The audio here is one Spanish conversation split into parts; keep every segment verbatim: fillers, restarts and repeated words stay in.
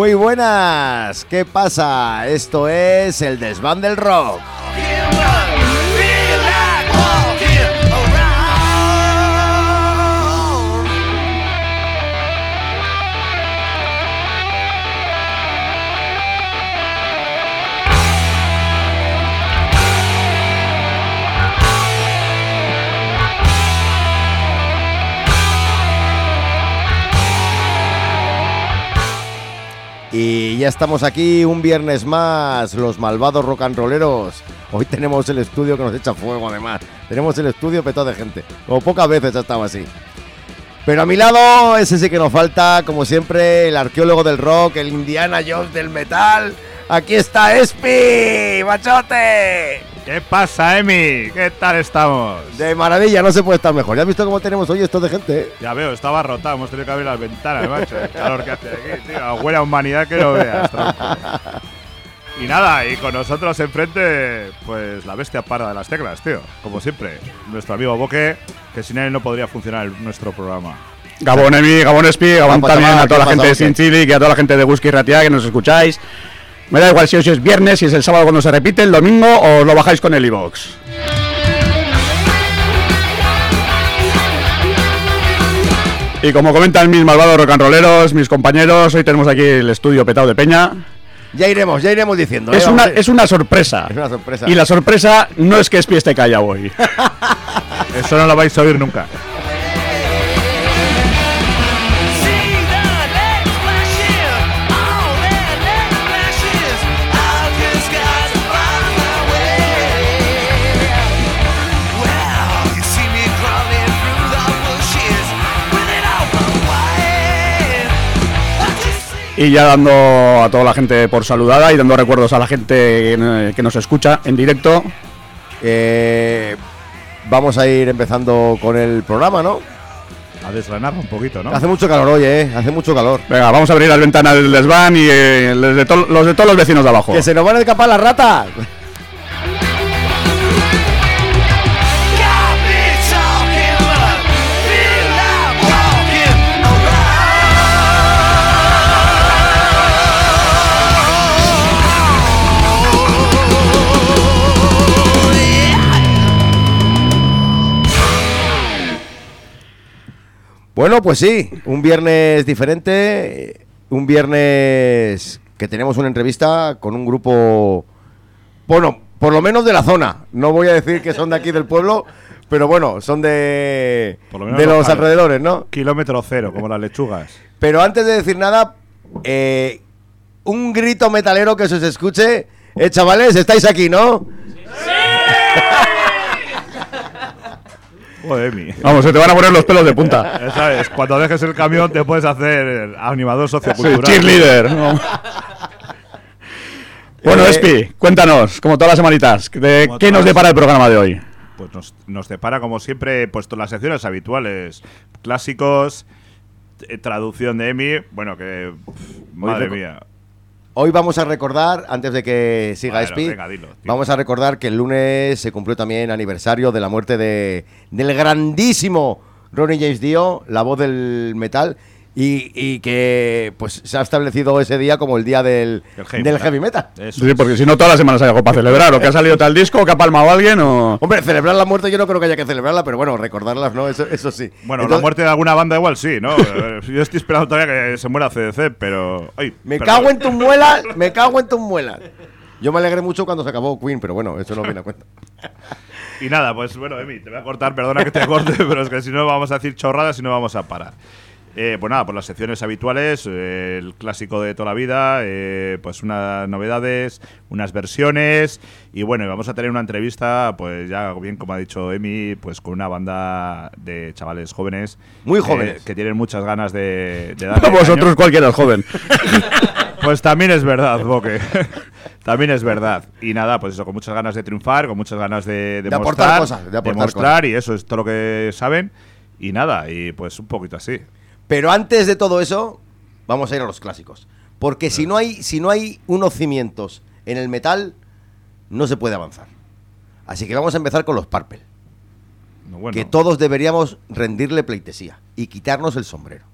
Muy buenas, ¿qué pasa? Esto es el Desván del Rock. Y ya estamos aquí un viernes más, los malvados rock and rolleros. Hoy tenemos el estudio que nos echa fuego además. Tenemos el estudio petado de gente, como pocas veces ha estado así. Pero a mi lado, ese sí que nos falta, como siempre, el arqueólogo del rock, el Indiana Jones del metal. Aquí está Espi, machote. ¿Qué pasa, Emi? ¿Qué tal estamos? De maravilla, no se puede estar mejor. ¿Ya has visto cómo tenemos hoy esto de gente? ¿Eh? Ya veo, estaba rotado, hemos tenido que abrir las ventanas, macho. El calor que hace aquí, tío. Huele a humanidad que no veas, tronco. Y nada, y con nosotros enfrente, pues la bestia parda de las teclas, tío. Como siempre, nuestro amigo Boque, que sin él no podría funcionar nuestro programa. Gabón Emi, Gabón Espi, Gabón también a toda la gente de Sin Chili y a toda la gente de Whisky Ratia que nos escucháis. Me da igual si hoy es viernes, si es el sábado cuando se repite, el domingo o lo bajáis con el iVoox. Y como comentan mis malvados rock and rolleros, mis compañeros, hoy tenemos aquí el estudio petado de peña. Ya iremos, ya iremos diciendo. Es, ¿eh? una, es una sorpresa. Es una sorpresa. Y la sorpresa no es que Espi esté callado hoy. Eso no lo vais a oír nunca. Y ya dando a toda la gente por saludada y dando recuerdos a la gente que nos escucha en directo. Eh, vamos a ir empezando con el programa, ¿no? A desgranarlo un poquito, ¿no? Hace mucho calor hoy, ¿eh? Hace mucho calor. Venga, vamos a abrir las ventanas del desván y eh, los, de to- los de todos los vecinos de abajo. ¡Que se nos van a escapar las ratas! Bueno, pues sí, un viernes diferente, un viernes que tenemos una entrevista con un grupo, bueno, por lo menos de la zona. No voy a decir que son de aquí del pueblo, pero bueno, son de, de los alrededores, ¿no? Kilómetro cero, como las lechugas. Pero antes de decir nada, eh, un grito metalero que se os escuche. Eh, chavales, estáis aquí, ¿no? ¡Sí! Joder, Emi. Vamos, se te van a poner los pelos de punta. ¿Sabes? Cuando dejes el camión te puedes hacer animador sociocultural. Sí, cheerleader. No. Bueno, Eh, Espi, cuéntanos, como todas las semanitas, de Como ¿qué nos todas. depara el programa de hoy? Pues nos, nos depara, como siempre, pues todas las secciones habituales. Clásicos, eh, traducción de Emi. Bueno, que... pff, madre reco- mía. Hoy vamos a recordar, antes de que siga Bueno, Espi, venga, dilo, tío. vamos a recordar que el lunes se cumplió también aniversario de la muerte de del grandísimo Ronnie James Dio, la voz del metal, y, y que pues se ha establecido ese día como el día del, El heavy del metal. heavy metal. Eso Sí, es. porque si no todas las semanas hay algo para celebrar, o que ha salido tal disco, o que ha palmado alguien, o... Hombre, celebrar la muerte yo no creo que haya que celebrarla, pero bueno, recordarlas, ¿no? Eso, eso sí. Bueno, Entonces, la muerte de alguna banda igual sí, ¿no? Eh, Yo estoy esperando todavía que se muera C D C, pero... Ay, Me perdón. cago en tus muelas, me cago en tus muelas. Yo me alegré mucho cuando se acabó Queen, pero bueno, eso no viene a cuenta. Y nada, pues bueno, Emi, te voy a cortar, perdona que te corte, pero es que si no vamos a decir chorradas y no vamos a parar. Eh, pues nada, pues las secciones habituales, eh, el clásico de toda la vida, eh, pues unas novedades, unas versiones y bueno, y vamos a tener una entrevista, pues ya bien como ha dicho Emi, pues con una banda de chavales jóvenes. Muy eh, jóvenes. que tienen muchas ganas de, de darle Vosotros caña. cualquiera es joven. Pues también es verdad, Boque. También es verdad. Y nada, pues eso, con muchas ganas de triunfar, con muchas ganas de, de, De aportar mostrar, cosas, de aportar mostrar, y eso es todo lo que saben. Y nada, y pues un poquito así. Pero antes de todo eso, vamos a ir a los clásicos. Porque si no hay, si no hay unos cimientos en el metal, no se puede avanzar. Así que vamos a empezar con los Purple. No, bueno. Que todos deberíamos rendirle pleitesía y quitarnos el sombrero.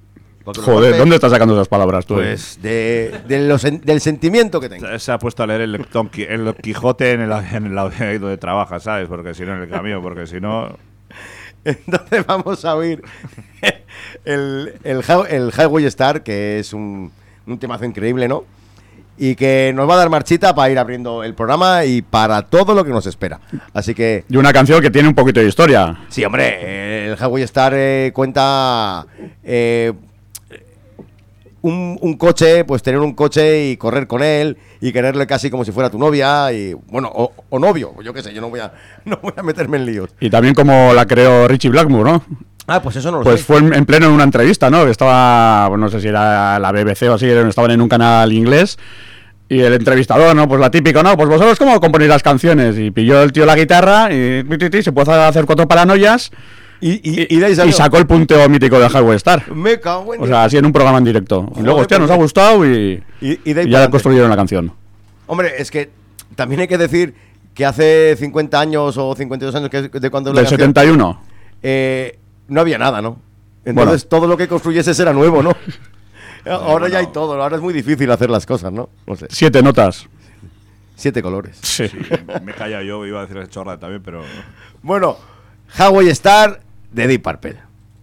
Joder, parte, ¿dónde estás sacando esas palabras tú? Pues de, de los, del sentimiento que tengo. Se ha puesto a leer el, Don Qui- el Quijote en el, en el ahí donde trabaja, ¿sabes? Porque si no, en el camión, porque si no... Entonces vamos a oír el, el, Hi- el Highway Star, que es un, un temazo increíble, ¿no? Y que nos va a dar marchita para ir abriendo el programa y para todo lo que nos espera. Así que... Y una canción que tiene un poquito de historia. Sí, hombre, el Highway Star eh, cuenta... Eh, Un, un coche, pues tener un coche y correr con él y quererle casi como si fuera tu novia y bueno, o, o novio, yo qué sé, yo no voy a no voy a meterme en líos. Y también como la creó Richie Blackmore, ¿no? Ah, pues eso no lo Pues sé. fue en, en pleno en una entrevista, ¿no? Que estaba, pues no sé si era la B B C o así, estaban en un canal inglés. Y el entrevistador, ¿no? Pues la típica, ¿no? Pues vosotros, ¿cómo componéis las canciones? Y pilló el tío la guitarra y ti, ti, ti, se puede hacer cuatro paranoias. Y, y, y, de ahí Y salió. sacó el punteo mítico de Highway Star. Me cago en O sea, así en un programa en directo. Y Joder, luego, hostia, nos ha pues, gustado y, y, y de ahí y para ya adelante. construyeron la canción. Hombre, es que también hay que decir que hace cincuenta años o cincuenta y dos años que de cuando la Del canción, setenta y uno. eh, no había nada, ¿no? Entonces todo lo que construyese era nuevo, ¿no? Ahora ya hay todo, ahora es muy difícil hacer las cosas, ¿no? No sé. Siete notas. Siete colores. Sí. Sí, me he callado yo, iba a decir chorra también, pero... Bueno, Highway Star de Deep Purple.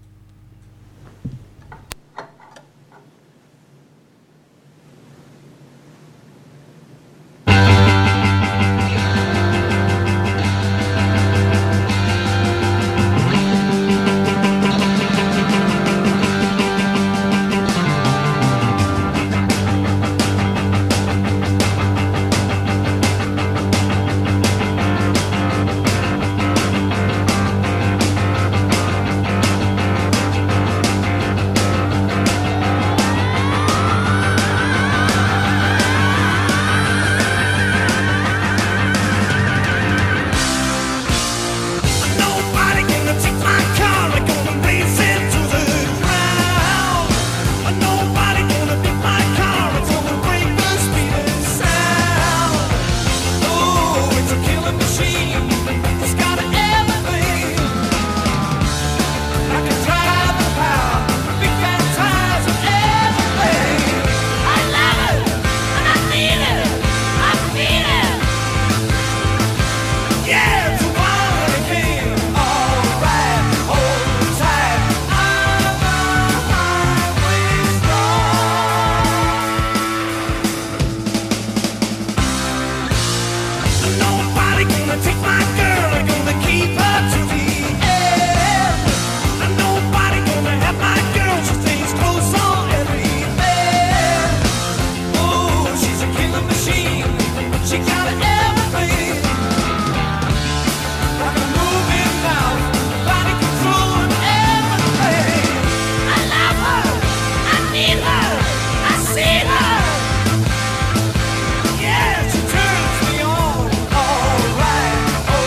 Nobody gonna take my car, I'm gonna race it to the ground. Nobody gonna beat my car, it's gonna break the speed and sound. Oh, it's a killing machine, it's got everything. I can drive the power, big fat tires and everything. I love it, and I need it, I feel it. Yeah, it's a wild hurricane. Alright, hold tight. I'm a highway star. Nobody gonna take my girl, I'm gonna keep her to the end. Nobody gonna have my girl, she stays close on every bed. Oh, she's a killing machine, she got everything. Like a moving now, body control and everything. I love her, I need her, I see her. Yeah, she turns me on. Alright,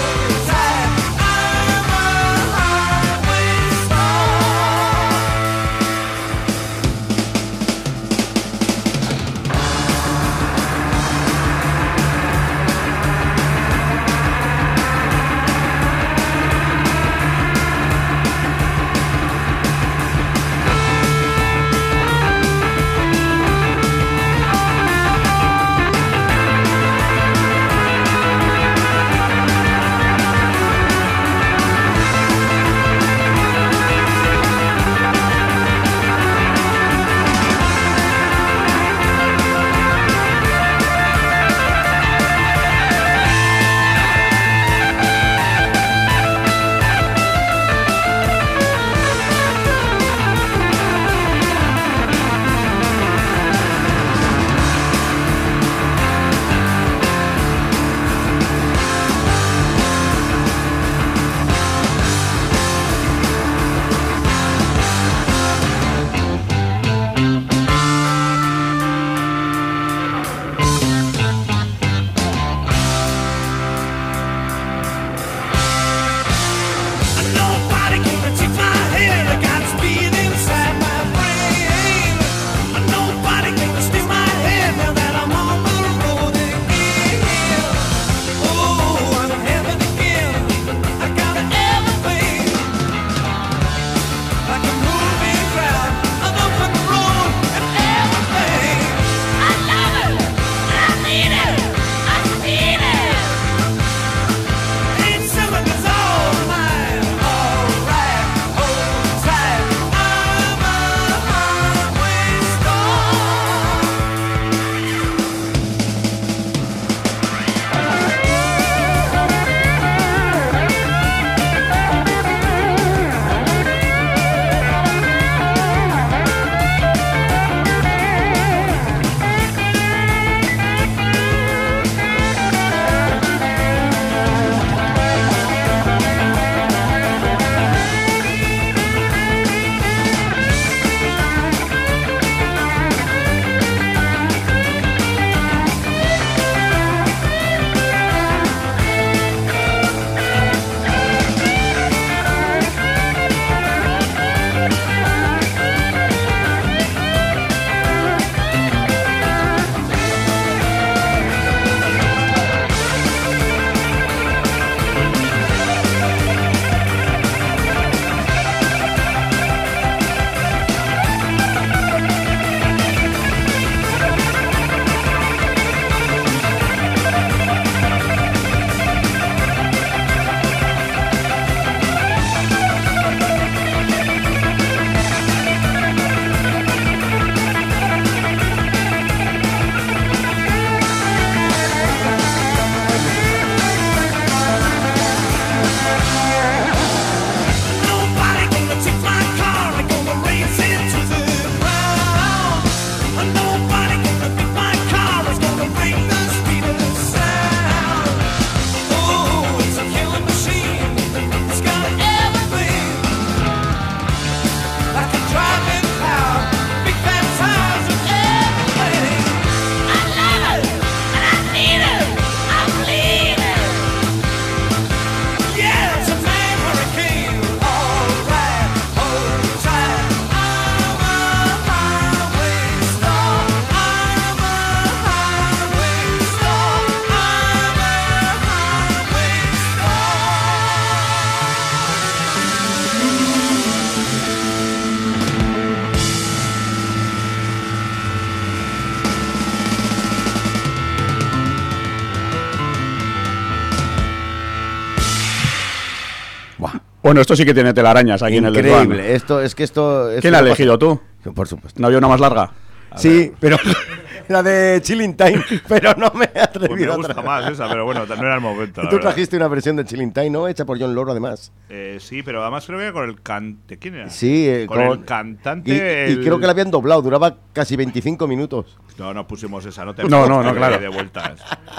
Bueno, esto sí que tiene telarañas aquí en el desván. Increíble. Esto, es que esto... esto ¿Quién la ha no pasa- elegido tú? Por supuesto. ¿No había una más larga? Sí, pero la de Chilling Time, pero no me he Pues me atrevido a gusta traer. más esa, pero bueno, no era el momento. Y la tú verdad. trajiste una versión de Chilling Time, ¿no? Hecha por John Loro, además. Eh, sí, pero además creo que con el cante. ¿Quién era? Sí, eh, con, el cantante. Y, y el- creo que la habían doblado, duraba casi veinticinco minutos. No, no pusimos esa, no te No, no, no, de- claro. De vueltas.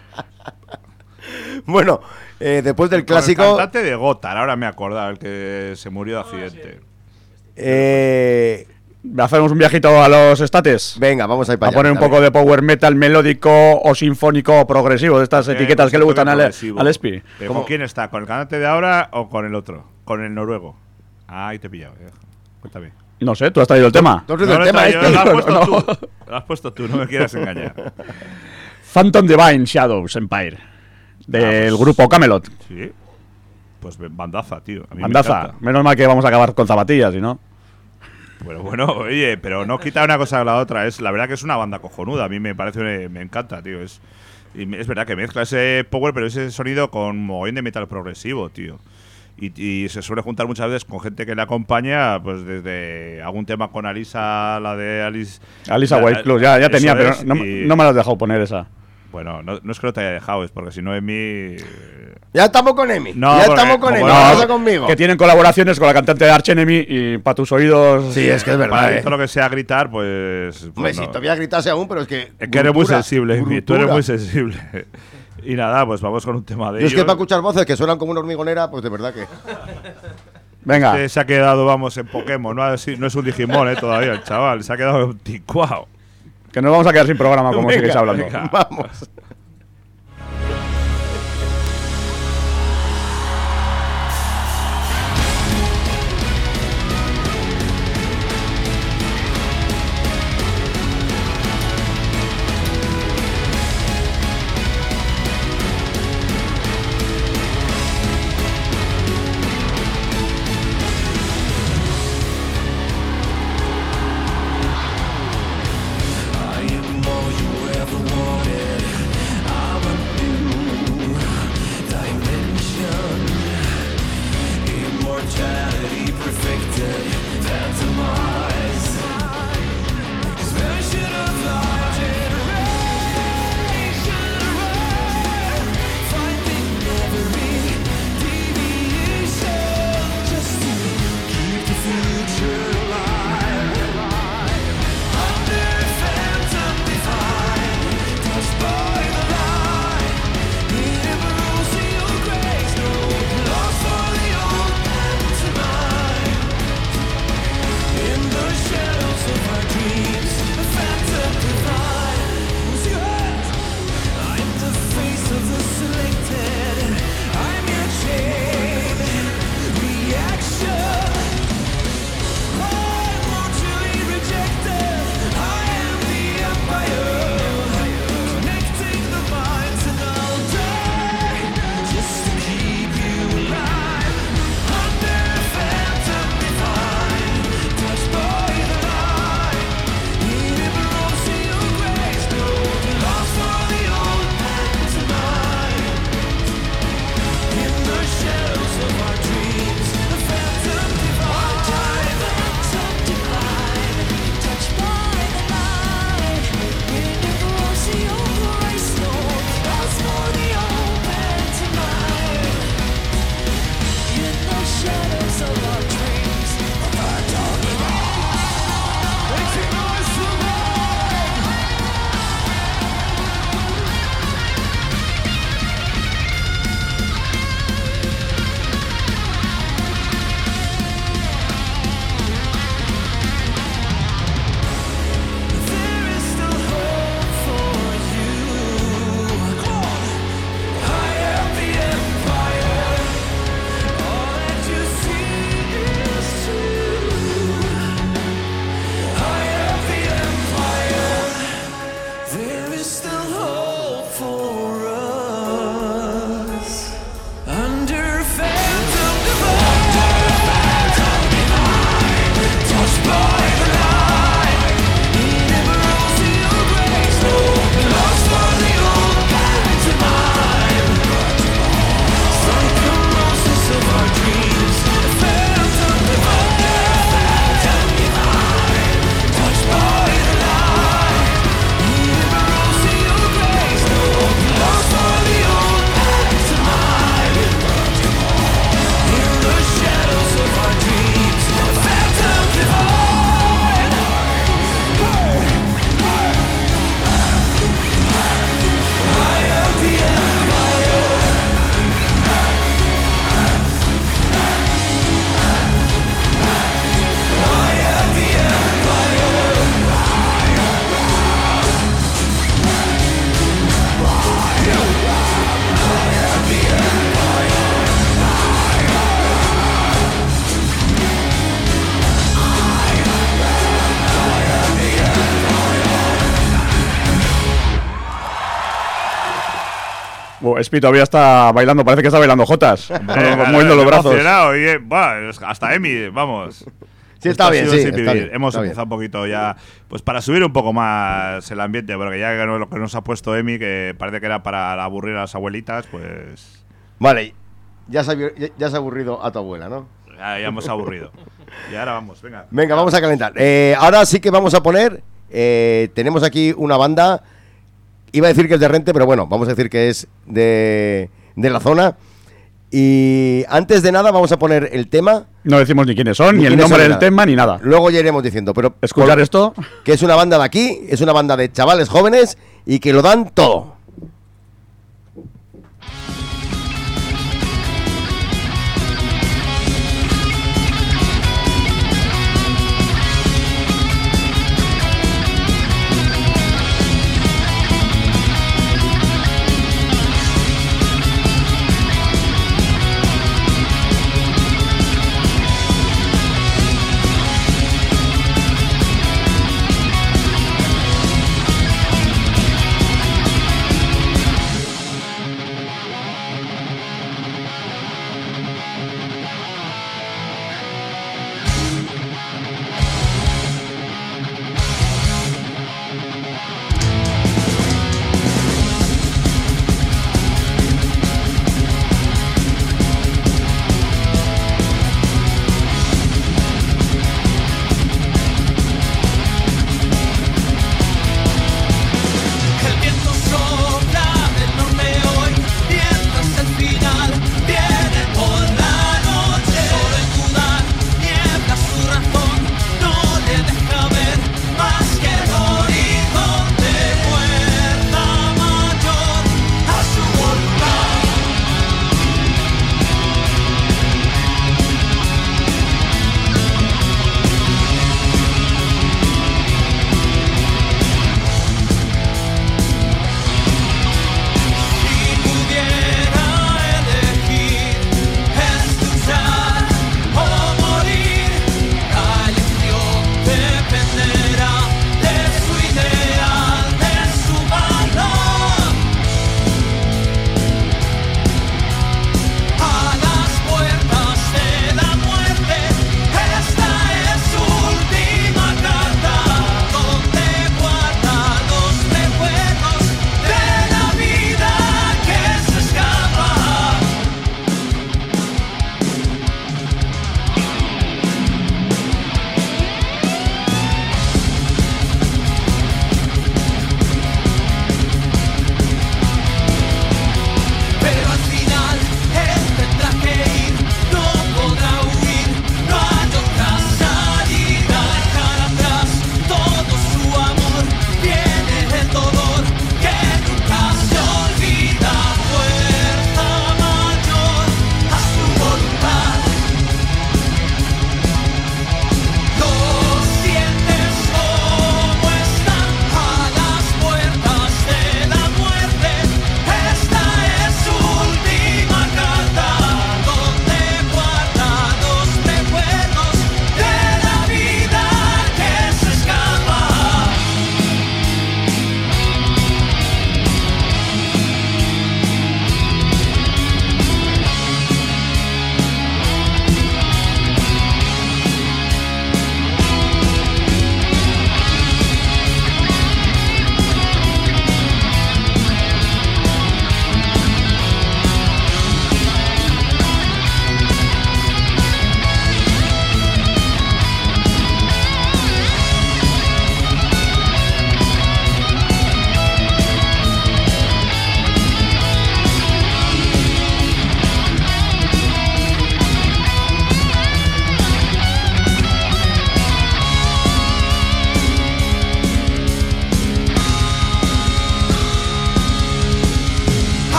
Bueno, eh, después del Con el clásico... cantante de Gotar, ahora me he acordado, el que se murió de accidente. eh, ¿Hacemos un viajito a los estates? venga, vamos a ir para A allá. poner un David. poco de power metal melódico o sinfónico o progresivo, de estas Eh, etiquetas que le gustan al, progresivo. al Espi. ¿Pero ¿Cómo? con quién está? ¿Con el cantante de ahora o con el otro? Con el noruego. Ah, ahí te he pillado. eh. Cuéntame. No sé, tú has traído el tema. ¿Tú has oído No, el no, tema yo- este? lo has puesto No. tú. Lo has puesto tú, no me quieras engañar. Phantom Divine Shadows Empire. Del Ah, pues- grupo Camelot. Sí. Pues bandaza, tío. A mí me Bandaza. encanta. Menos mal que vamos a acabar con zapatillas, ¿y no? Pero bueno, oye, pero no quita una cosa de la otra. Es la verdad que es una banda cojonuda. A mí me parece, me, me encanta, tío. Es, y me- es verdad que mezcla ese power, pero ese sonido con mogollón de metal progresivo, tío. Y, y se suele juntar muchas veces con gente que le acompaña, pues desde algún tema con Alisa, la de Alice. Alisa la- White Club, ya, ya eso tenía, pero es, no, y- no me lo has dejado poner esa. Bueno, no, no es que no te haya dejado, es porque si no, en mí. Ya estamos con Emi. No, ya porque- estamos con como Emi. no, ¿Qué no, pasa conmigo? Que tienen colaboraciones con la cantante de Arch Enemy y para tus oídos. Sí, es que es verdad. Para eh. todo lo que sea gritar, pues. Hombre, pues si no. todavía gritase aún, pero es que. Es que eres muy brutura, sensible, Emi, tú eres brutura. muy sensible. Y nada, pues vamos con un tema de Yo es que ellos. para escuchar voces que suenan como una hormigonera, pues de verdad que. Venga, Este se ha quedado, vamos, en Pokémon. No, Así- no es un Digimon, eh, todavía, el chaval. Se ha quedado anticuado. que nos vamos a quedar sin programa como Venga, sigues hablando. venga. Vamos. I am all you ever wanted. Bueno, Espi todavía está bailando, parece que está bailando jotas. Eh, moviendo los me he brazos. emocionado, y, eh, buah, es- hasta Emi, vamos. Sí, está Esto ha bien, sido sí, sin está vivir. bien, Hemos está empezado un poquito ya, pues para subir un poco más el ambiente, porque ya que no- lo que nos ha puesto Emi, que parece que era para aburrir a las abuelitas, pues Vale, ya se, ha, ya, ya se ha aburrido a tu abuela, ¿no? ya, ya hemos aburrido. Y ahora vamos, venga. Venga, vamos a calentar. Eh, ahora sí que vamos a poner. eh, tenemos aquí una banda. Iba a decir que es de Rente, pero bueno, vamos a decir que es de, de la zona. Y antes de nada, vamos a poner el tema. No decimos ni quiénes son, Ni ni, el quiénes nombre son, del nada. tema, ni nada. Luego ya iremos diciendo, pero Escuchar con- esto. que es una banda de aquí, es una banda de chavales jóvenes y que lo dan todo. Thank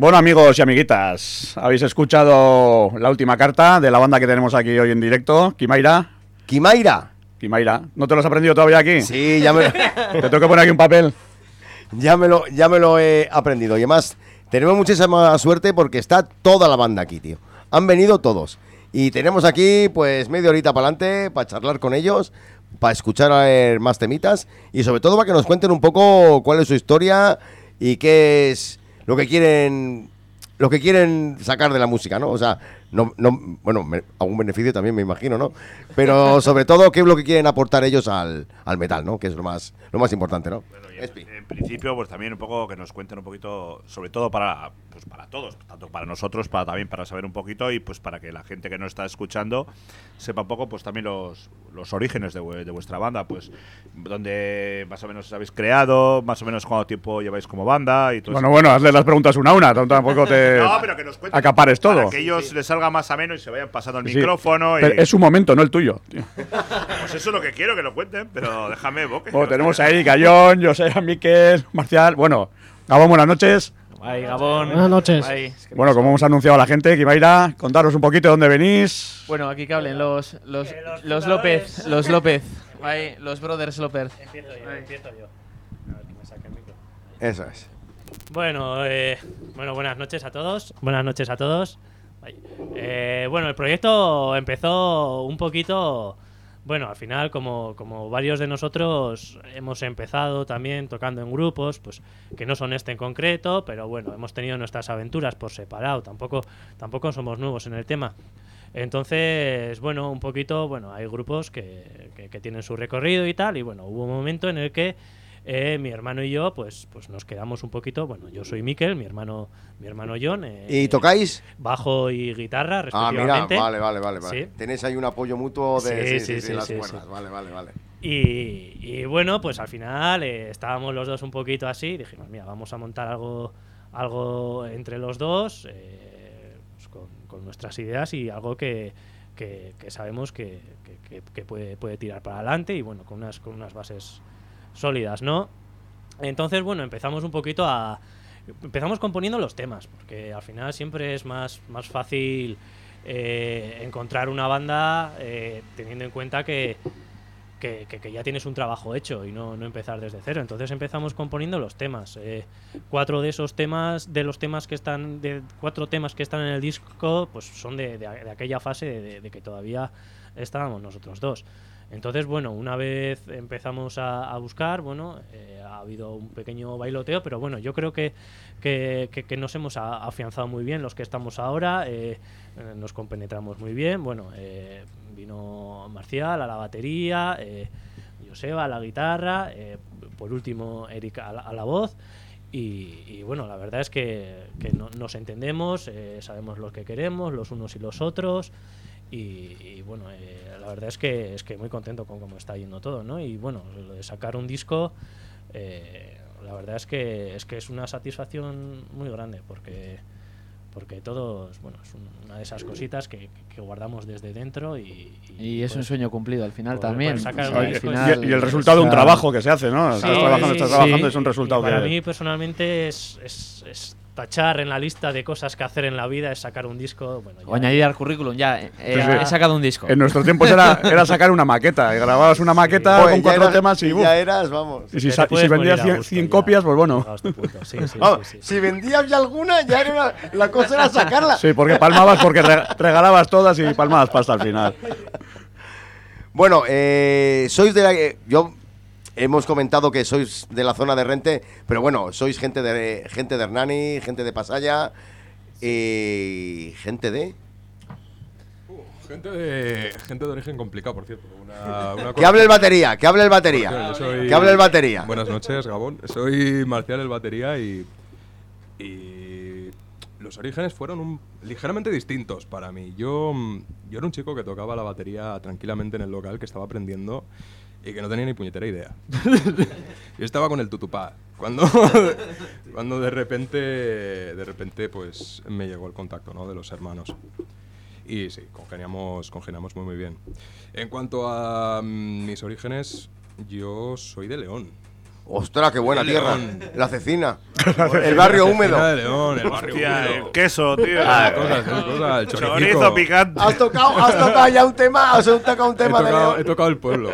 Bueno, amigos y amiguitas, habéis escuchado la última carta de la banda que tenemos aquí hoy en directo, Kimaira. Kimaira. Kimaira, ¿no te lo has aprendido todavía aquí? Sí, ya me, Te tengo que poner aquí un papel. ya me lo, ya me lo he aprendido. Y además, tenemos muchísima suerte porque está toda la banda aquí, tío. Han venido todos. Y tenemos aquí, pues, media horita para adelante para charlar con ellos, para escuchar a ver más temitas y sobre todo para que nos cuenten un poco cuál es su historia y qué es lo que quieren lo que quieren sacar de la música, ¿no? O sea, no, no bueno, me, algún beneficio también me imagino, ¿no? Pero sobre todo qué es lo que quieren aportar ellos al, al metal, ¿no? Que es lo más lo más importante, ¿no? Bueno, y en, en principio, pues también un poco que nos cuenten un poquito, sobre todo para pues para todos, tanto para nosotros, para también para saber un poquito y pues para que la gente que nos está escuchando sepa un poco, pues también los, los orígenes de, de vuestra banda, pues dónde más o menos os habéis creado, más o menos cuánto tiempo lleváis como banda y todo Bueno, eso. bueno, hazle las preguntas una a una, tampoco te No, pero que nos cuenten acapares todo. para que ellos les salga más ameno y se vayan pasando el Sí, micrófono. Y, pero es su momento, no el tuyo, tío. pues eso es lo que quiero, que lo cuenten, pero déjame, Boque. Bueno, tenemos ahí Gallón, José, Miquel, Marcial. Bueno, Gabón, buenas noches. Ay, Gabón. Buenas noches. Ay, es que Bueno, como hemos anunciado a la gente, que iba a ir a contaros un poquito de dónde venís. Bueno, aquí que hablen los, los, los López, los López. Ay, los brothers López. Empiezo yo, empiezo yo. A ver que me saque el micro. Eso es. Bueno, eh, bueno, buenas noches a todos. Buenas noches a todos. Ay. Eh, bueno, el proyecto empezó un poquito. Bueno, al final, como, como varios de nosotros hemos empezado también tocando en grupos, pues que no son este en concreto, pero bueno, hemos tenido nuestras aventuras por separado. Tampoco, tampoco somos nuevos en el tema. Entonces, bueno, un poquito, bueno, hay grupos que, que, que tienen su recorrido y tal, y bueno, hubo un momento en el que eh, mi hermano y yo, pues, pues nos quedamos un poquito, bueno, yo soy Miquel, mi hermano, mi hermano John. Eh, ¿Y tocáis? Bajo y guitarra, Ah, mira, respectivamente. vale, vale, vale, vale. Sí. Tenéis ahí un apoyo mutuo de Sí, sí, sí, las sí, cuerdas. sí. Vale, vale, vale. Y, y bueno, pues al final eh, estábamos los dos un poquito así, y dijimos, mira, vamos a montar algo, algo entre los dos, eh, pues con, con nuestras ideas y algo que, que, que sabemos que, que, que- que puede, puede tirar para adelante y bueno, con unas, con unas bases sólidas, ¿no? Entonces, bueno, empezamos un poquito a... Empezamos componiendo los temas, porque al final siempre es más, más fácil eh, encontrar una banda eh, teniendo en cuenta que, que, que- que ya tienes un trabajo hecho y no, no empezar desde cero. Entonces empezamos componiendo los temas. Eh, cuatro de esos temas, de los temas que están, de cuatro temas que están en el disco, pues son de, de- de aquella fase de, de- de que todavía estábamos nosotros dos. Entonces, bueno, una vez empezamos a, a buscar, bueno, eh, ha habido un pequeño bailoteo, pero bueno, yo creo que, que, que- que nos hemos a- afianzado muy bien los que estamos ahora, eh, eh, nos compenetramos muy bien, bueno, eh, vino Marcial a la batería, eh, Joseba a la guitarra, eh, por último Eric a la, a la voz. Y, y bueno, la verdad es que, que no- nos entendemos, eh, sabemos lo que queremos, los unos y los otros. Y, y bueno, eh, la verdad es que es que muy contento con cómo está yendo todo, ¿no? Y bueno, lo de sacar un disco, eh, la verdad es que es que es una satisfacción muy grande porque porque todos, bueno, es un- una de esas cositas que, que guardamos desde dentro y, Y es un pues, sueño cumplido al final poder- también. poder sacar O un sea, al disco. final, y, y el resultado de un o sea, trabajo que se hace, ¿no? Sí, estás trabajando, estás sí, trabajando, sí. es un resultado Y para que... mí personalmente es, es, es tachar en la lista de cosas que hacer en la vida es sacar un disco, bueno, O ya- añadir al currículum, ya, eh, Sí, sí. he sacado un disco. En nuestros tiempos era, era sacar una maqueta. Y grababas una maqueta Joder, con ya cuatro eras- temas y... y ¡buf! ya eras, vamos. Y si, te sa- y puedes si vendías morir a cien, gusto cien ya, copias, pues bueno. llegados a este punto. Sí, sí, Vamos, sí, sí. si vendías ya alguna, ya era una- la cosa era sacarla. Sí, porque palmabas, porque re- regalabas todas y palmabas pasta al final. Bueno, eh, sois de la... eh, yo hemos comentado que sois de la zona de Rente, pero bueno, sois gente de gente de Hernani, gente de Pasaya y gente de... Gente de, gente de origen complicado, por cierto. Una, una Que cosa- hable el batería, que hable el Porque batería. yo soy- Que hable el batería. Buenas noches, Gabón. Soy Marcial, el batería, y, y los orígenes fueron un- ligeramente distintos para mí. Yo, mm, yo era un chico que tocaba la batería tranquilamente en el local, que estaba aprendiendo y que no tenía ni puñetera idea. Yo estaba con el tutupá. Cuando, cuando de repente, de repente, pues me llegó el contacto, ¿no?, de los hermanos. Y sí, congeniamos, congeniamos muy muy bien. En cuanto a mm, mis orígenes, yo soy de León. Ostras, qué buena De tierra. León. La cecina. El barrio húmedo. Cecina de León, el barrio Hostia, húmedo. el queso, tío. Ah, cosas, cosas, el choricico. Chorizo picante. Has tocado, has tocado ya un tema, has tocado un He tema de tocado, León. he tocado el pueblo.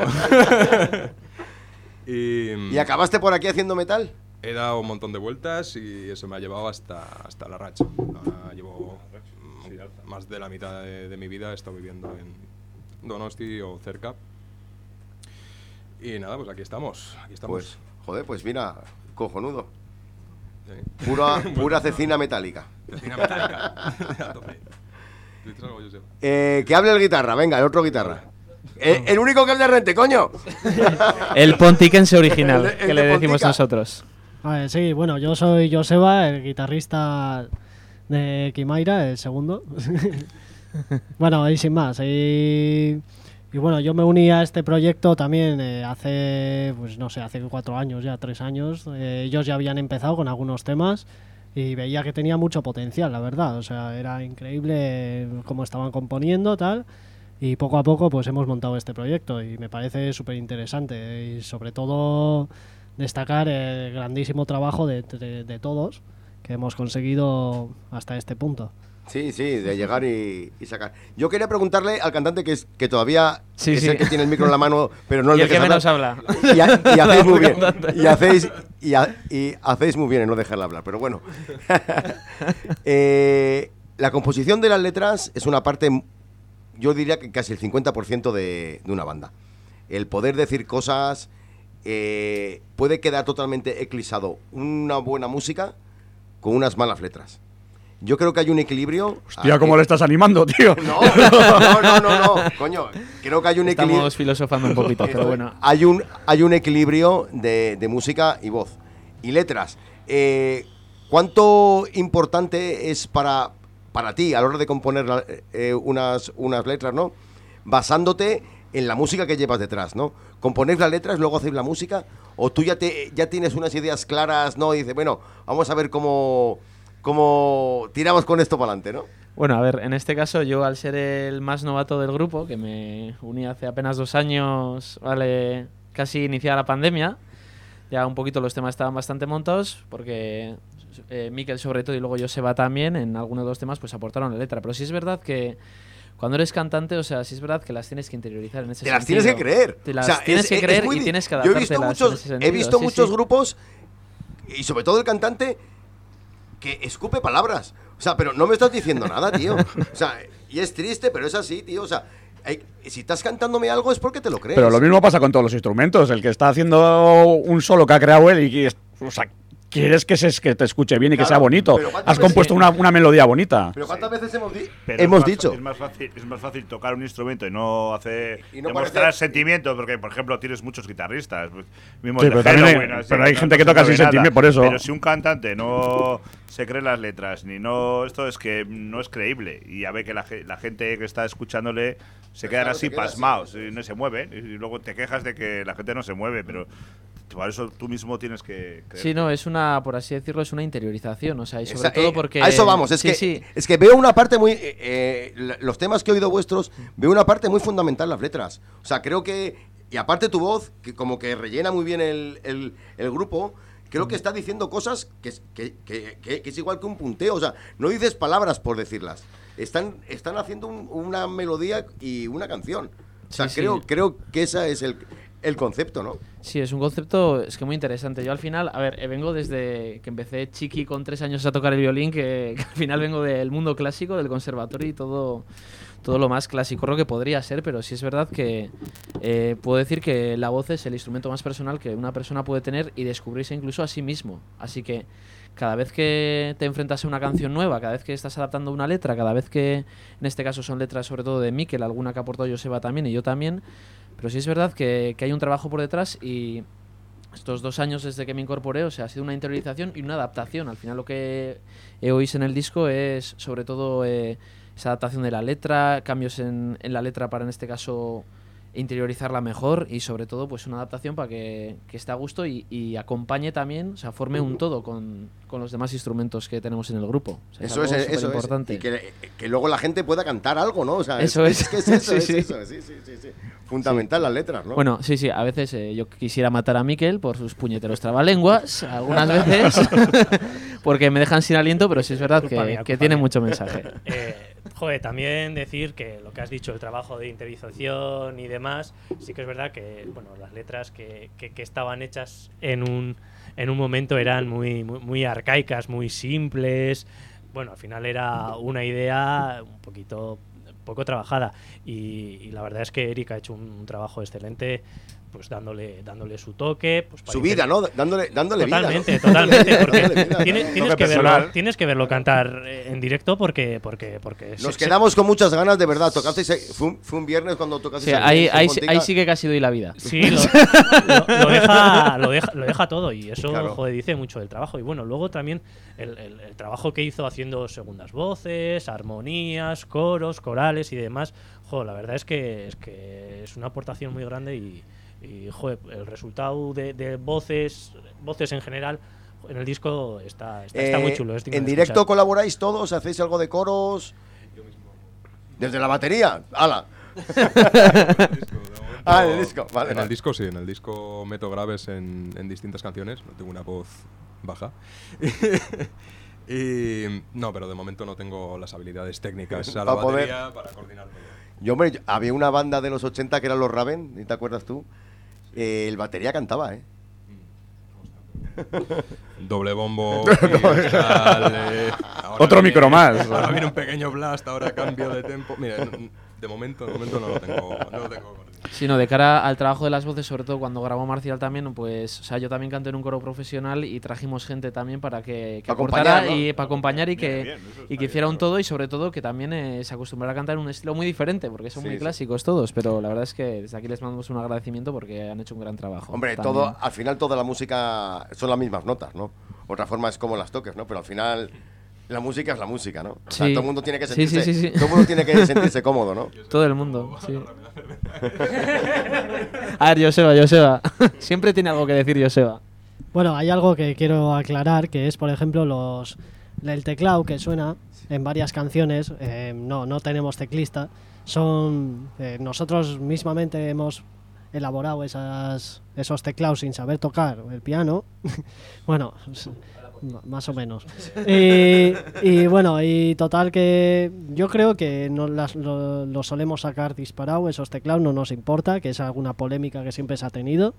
y, ¿Y acabaste por aquí haciendo metal? he dado un montón de vueltas y eso me ha llevado hasta, hasta la racha. Ahora llevo mm, más de la mitad de, de mi vida he estado viviendo en Donosti o cerca. Y nada, pues aquí estamos. Aquí estamos. Pues, joder, pues mira, cojonudo. Sí. Pura, pura cecina metálica. Cecina metálica. A tope. ¿Tú dices algo, Josep? Eh, que hable el guitarra, venga, el otro guitarra. El, el único que es de Rente, coño. El pontiquense original, El de- el que de le decimos Pontica. nosotros. A ver, sí, bueno, yo soy Joseba, el guitarrista de Kimaira, el segundo. Bueno, y sin más. Y, y bueno, yo me uní a este proyecto también eh, hace, pues no sé, hace cuatro años, ya tres años. Eh, ellos ya habían empezado con algunos temas y veía que tenía mucho potencial, la verdad. O sea, era increíble cómo estaban componiendo, tal. Y poco a poco pues hemos montado este proyecto y me parece súper interesante y sobre todo destacar el grandísimo trabajo de, de- de todos que hemos conseguido hasta este punto. Sí, sí, de llegar y, y sacar. Yo quería preguntarle al cantante que es que todavía Sí, es sí. el que tiene el micro en la mano, pero no Y le el que dejes menos hablar. habla. Y, ha- y hacéis muy bien. Cantante. Y hacéis, y, ha- y hacéis muy bien en no dejarla hablar, pero bueno. Eh, la composición de las letras es una parte, yo diría que casi el cincuenta por ciento de, de una banda. El poder decir cosas eh, puede quedar totalmente eclipsado una buena música con unas malas letras. Yo creo que hay un equilibrio. Hostia, aquí. ¿cómo le estás animando, tío? No, no, no, no, no, coño. Creo que hay un equilibrio. Estamos filosofando un poquito, pero bueno. Hay un, hay un equilibrio de, de música y voz. Y letras. Eh, ¿Cuánto importante es para, para ti a la hora de componer la- eh, unas, unas letras, ¿no? Basándote en la música que llevas detrás, ¿no? ¿Componéis las letras, luego hacéis la música? ¿O tú ya, te, ya tienes unas ideas claras, ¿no? Y dices, bueno, vamos a ver cómo, cómo tiramos con esto para adelante, ¿no? Bueno, a ver, en este caso yo al ser el más novato del grupo, que me uní hace apenas dos años, vale, casi iniciada la pandemia, ya un poquito los temas estaban bastante montados, porque eh, Mikel sobre todo y luego Joseba también, en algunos de los temas pues aportaron la letra, pero sí es verdad que cuando eres cantante, o sea, sí es verdad que las tienes que interiorizar en ese Te las sentido. tienes que creer. Te las O sea, tienes es- que es creer muy y di- tienes que Yo he visto adaptártelas en muchos, ese he sentido, visto sí, muchos sí. grupos, y sobre todo el cantante, que escupe palabras. O sea, pero no me estás diciendo nada, tío. O sea, y es triste, pero es así, tío. O sea, hay- si estás cantándome algo es porque te lo crees. Pero lo mismo pasa con todos los instrumentos. El que está haciendo un solo que ha creado él y que, o sea, quieres que, se, que te escuche bien y que Claro, sea bonito. pero ¿cuántas Has compuesto veces- una, una melodía bonita. Pero ¿cuántas veces hemos, di- Pero hemos es más- dicho? Es más, fácil, es más fácil tocar un instrumento y no hacer Y no demostrar parece- sentimientos, porque por ejemplo tienes muchos guitarristas, pues, mismos Sí, de pero también hay- Halloween, así, pero hay no- gente no que se toca sabe sin nada. sentimiento, por eso. Pero si un cantante no se cree las letras, ni no, esto es que no es creíble, y ya ve que la, ge- la gente que está escuchándole se quedan claro, así te quedas pasmados y no se mueven, y luego te quejas de que la gente no se mueve, pero por eso tú mismo tienes que creer. Sí, no, es una, por así decirlo, es una interiorización, o sea, y sobre Esa- todo eh, porque... a eso vamos, es, sí, que, sí. es que veo una parte muy... eh, eh, la- los temas que he oído vuestros, veo una parte muy fundamental en las letras. O sea, creo que... Y aparte tu voz, que como que rellena muy bien el, el- el grupo, creo que está diciendo cosas que, es- que, que- que- que es igual que un punteo. O sea, no dices palabras por decirlas. Están, están haciendo un- una melodía y una canción. O sea, Sí, sí. creo, creo que ese es el, el concepto, ¿no? Sí, es un concepto, es que muy interesante. Yo al final, a ver, eh, vengo desde que empecé chiqui con tres años a tocar el violín, que, que al final vengo del mundo clásico, del conservatorio y todo, todo lo más clásico lo que podría ser, pero sí es verdad que eh, puedo decir que la voz es el instrumento más personal que una persona puede tener y descubrirse incluso a sí mismo. Así que cada vez que te enfrentas a una canción nueva, cada vez que estás adaptando una letra, cada vez que, en este caso son letras sobre todo de Mikel, alguna que ha aportado Joseba también y yo también, pero sí es verdad que, que hay un trabajo por detrás y estos dos años desde que me incorporé, o sea, ha sido una interiorización y una adaptación. Al final lo que eh, oís en el disco es sobre todo eh, esa adaptación de la letra, cambios en, en la letra para en este caso interiorizarla mejor y sobre todo pues una adaptación para que, que esté a gusto y, y acompañe también, o sea, forme un todo con, con los demás instrumentos que tenemos en el grupo. O sea, Eso es, algo eso es. superimportante. Y que, que luego la gente pueda cantar algo, ¿no? O sea, Eso es. es. Es que es eso, Sí, es sí. eso. Sí, sí, sí, sí. Fundamental las letras, ¿no? Bueno, sí, sí, a veces eh, yo quisiera matar a Miquel por sus puñeteros trabalenguas, algunas veces, porque me dejan sin aliento, pero sí es verdad Culpa que, mía, que culpa tiene mía. mucho mensaje. Eh, joder, también decir que lo que has dicho, el trabajo de interiorización y demás, sí que es verdad que bueno, las letras que, que, que estaban hechas en un, en un momento eran muy, muy, muy arcaicas, muy simples. Bueno, al final era una idea un poquito poco trabajada y, y la verdad es que Eric ha hecho un, un trabajo excelente, pues dándole dándole su toque, pues para Su vida, inter- ¿no? Dándole, dándole Totalmente, vida. ¿no? totalmente, porque Dándole vida, tienes, ¿no? tienes Toque que verlo, personal. tienes que verlo cantar eh, en directo porque porque porque Nos se- quedamos con muchas ganas, de verdad. Tocasteis, eh, fue, un, fue un viernes cuando tocasteis. Sí, en- ahí, en ahí, Fontica. ahí sí que casi doy la vida. Sí, lo, lo- lo deja, lo, deja, lo deja todo y eso Claro. joder, dice mucho del trabajo. Y bueno, luego también el, el- el trabajo que hizo haciendo segundas voces, armonías, coros, corales y demás. Jo, la verdad es que es, que es una aportación muy grande y, y joder, el resultado de, de voces, voces en general en el disco está, está, está Eh, muy chulo. es digno ¿En de directo escuchar. colaboráis todos? ¿Hacéis algo de coros? ¿Desde la batería? ¡Hala! Ah, en el disco, vale, En vale. el disco sí, en el disco meto graves en, en distintas canciones, no tengo una voz baja. Y no, pero de momento no tengo las habilidades técnicas a la Para poder- batería para coordinar todo. Yo, hombre, yo- había una banda de los ochenta que eran los Raven, ¿te acuerdas tú? Eh, el batería cantaba, ¿eh? Doble bombo, y tal, eh, ahora Otro viene- micro más. Ahora viene un pequeño blast, ahora cambio de tempo. Mira, n- de momento, de momento no lo tengo, no lo tengo coordinado. Sino de cara al trabajo de las voces, sobre todo cuando grabó Marcial también, pues, o sea, yo también canto en un coro profesional y trajimos gente también para que, que Pa' aportara acompañar, ¿no? y para acompañar y que, Bien, bien, eso está y que bien, hiciera un claro. todo y sobre todo que también eh, se acostumbrara a cantar en un estilo muy diferente, porque son Sí, muy sí. clásicos todos, pero la verdad es que desde aquí les mandamos un agradecimiento porque han hecho un gran trabajo. Hombre, también. todo, al final toda la música son las mismas notas, ¿no? Otra forma es como las toques, ¿no? Pero al final la música es la música, ¿no? O sea, Sí. todo el mundo tiene que Sí, sentirse, sí, sí, sí. todo el mundo tiene que sentirse cómodo, ¿no? Todo el mundo, sí. A ver, Joseba, Joseba. Siempre tiene algo que decir Joseba. Bueno, hay algo que quiero aclarar, que es, por ejemplo, los el teclado que suena en varias canciones. Eh, no, no tenemos teclista. Son eh, nosotros mismamente hemos elaborado esas, esos teclados sin saber tocar el piano. Bueno, s- m- más o menos. Y, y bueno, y total que yo creo que no las, lo, lo solemos sacar disparado, esos teclados, no nos importa, que es alguna polémica que siempre se ha tenido.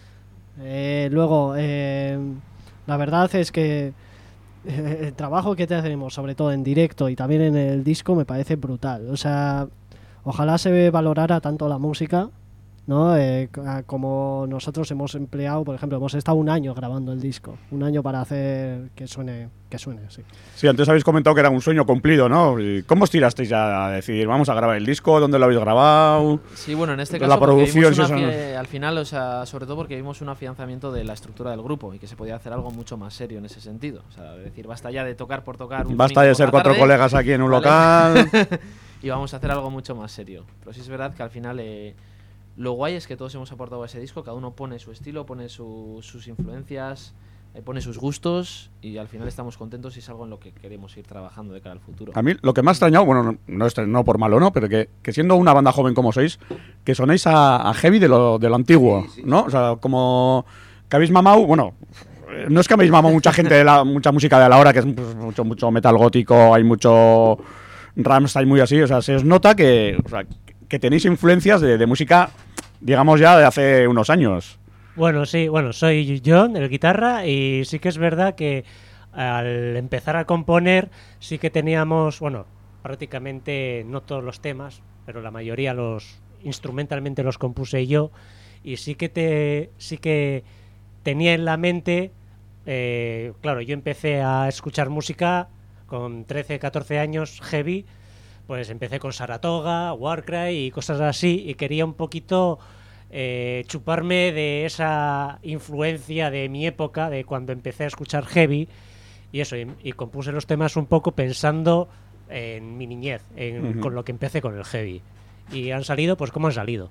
Eh, luego, eh, la verdad es que eh, el trabajo que tenemos, sobre todo en directo y también en el disco, me parece brutal. O sea, ojalá se valorara tanto la música, ¿no? Eh, c- como nosotros hemos empleado, por ejemplo, hemos estado un año grabando el disco, un año para hacer que suene, que suene, sí. Sí, antes habéis comentado que era un sueño cumplido, ¿no? ¿Y ¿Cómo os tirasteis ya a decir, vamos a grabar el disco? ¿Dónde lo habéis grabado? Sí, bueno, en este La caso porque producción, vimos una sí, fie- al final, o sea, sobre todo porque vimos un afianzamiento de la estructura del grupo y que se podía hacer algo mucho más serio en ese sentido. O sea, de decir, basta ya de tocar por tocar un Basta domingo de por ser la cuatro tarde, colegas aquí en un ¿vale? local. Y vamos a hacer algo mucho más serio. Pero sí es verdad que al final eh, lo guay es que todos hemos aportado a ese disco, cada uno pone su estilo, pone su- sus influencias, eh, pone sus gustos y al final estamos contentos y es algo en lo que queremos ir trabajando de cara al futuro. A mí lo que me ha extrañado, bueno, no, no, es- no por malo, ¿no? Pero que, que siendo una banda joven como sois, que sonéis a, a heavy de lo, de lo antiguo, ¿no? O sea, como que habéis mamado, bueno, eh, no es que habéis mamado mucha gente, de la, mucha música de la hora, que es pues, mucho, mucho metal gótico, hay mucho Rammstein muy así, o sea, se os nota que, o sea, que tenéis influencias de, de música, digamos ya de hace unos años. Bueno, sí, bueno, soy John, el guitarra, y sí que es verdad que al empezar a componer sí que teníamos, bueno, prácticamente no todos los temas, pero la mayoría los instrumentalmente los compuse yo, y sí que te, sí que tenía en la mente, eh, claro, yo empecé a escuchar música con trece, catorce años, heavy, pues empecé con Saratoga, Warcry y cosas así, y quería un poquito eh, chuparme de esa influencia de mi época, de cuando empecé a escuchar heavy, y eso, y, y compuse los temas un poco pensando en mi niñez, en, Ujú. con lo que empecé con el heavy. y han salido, pues como han salido.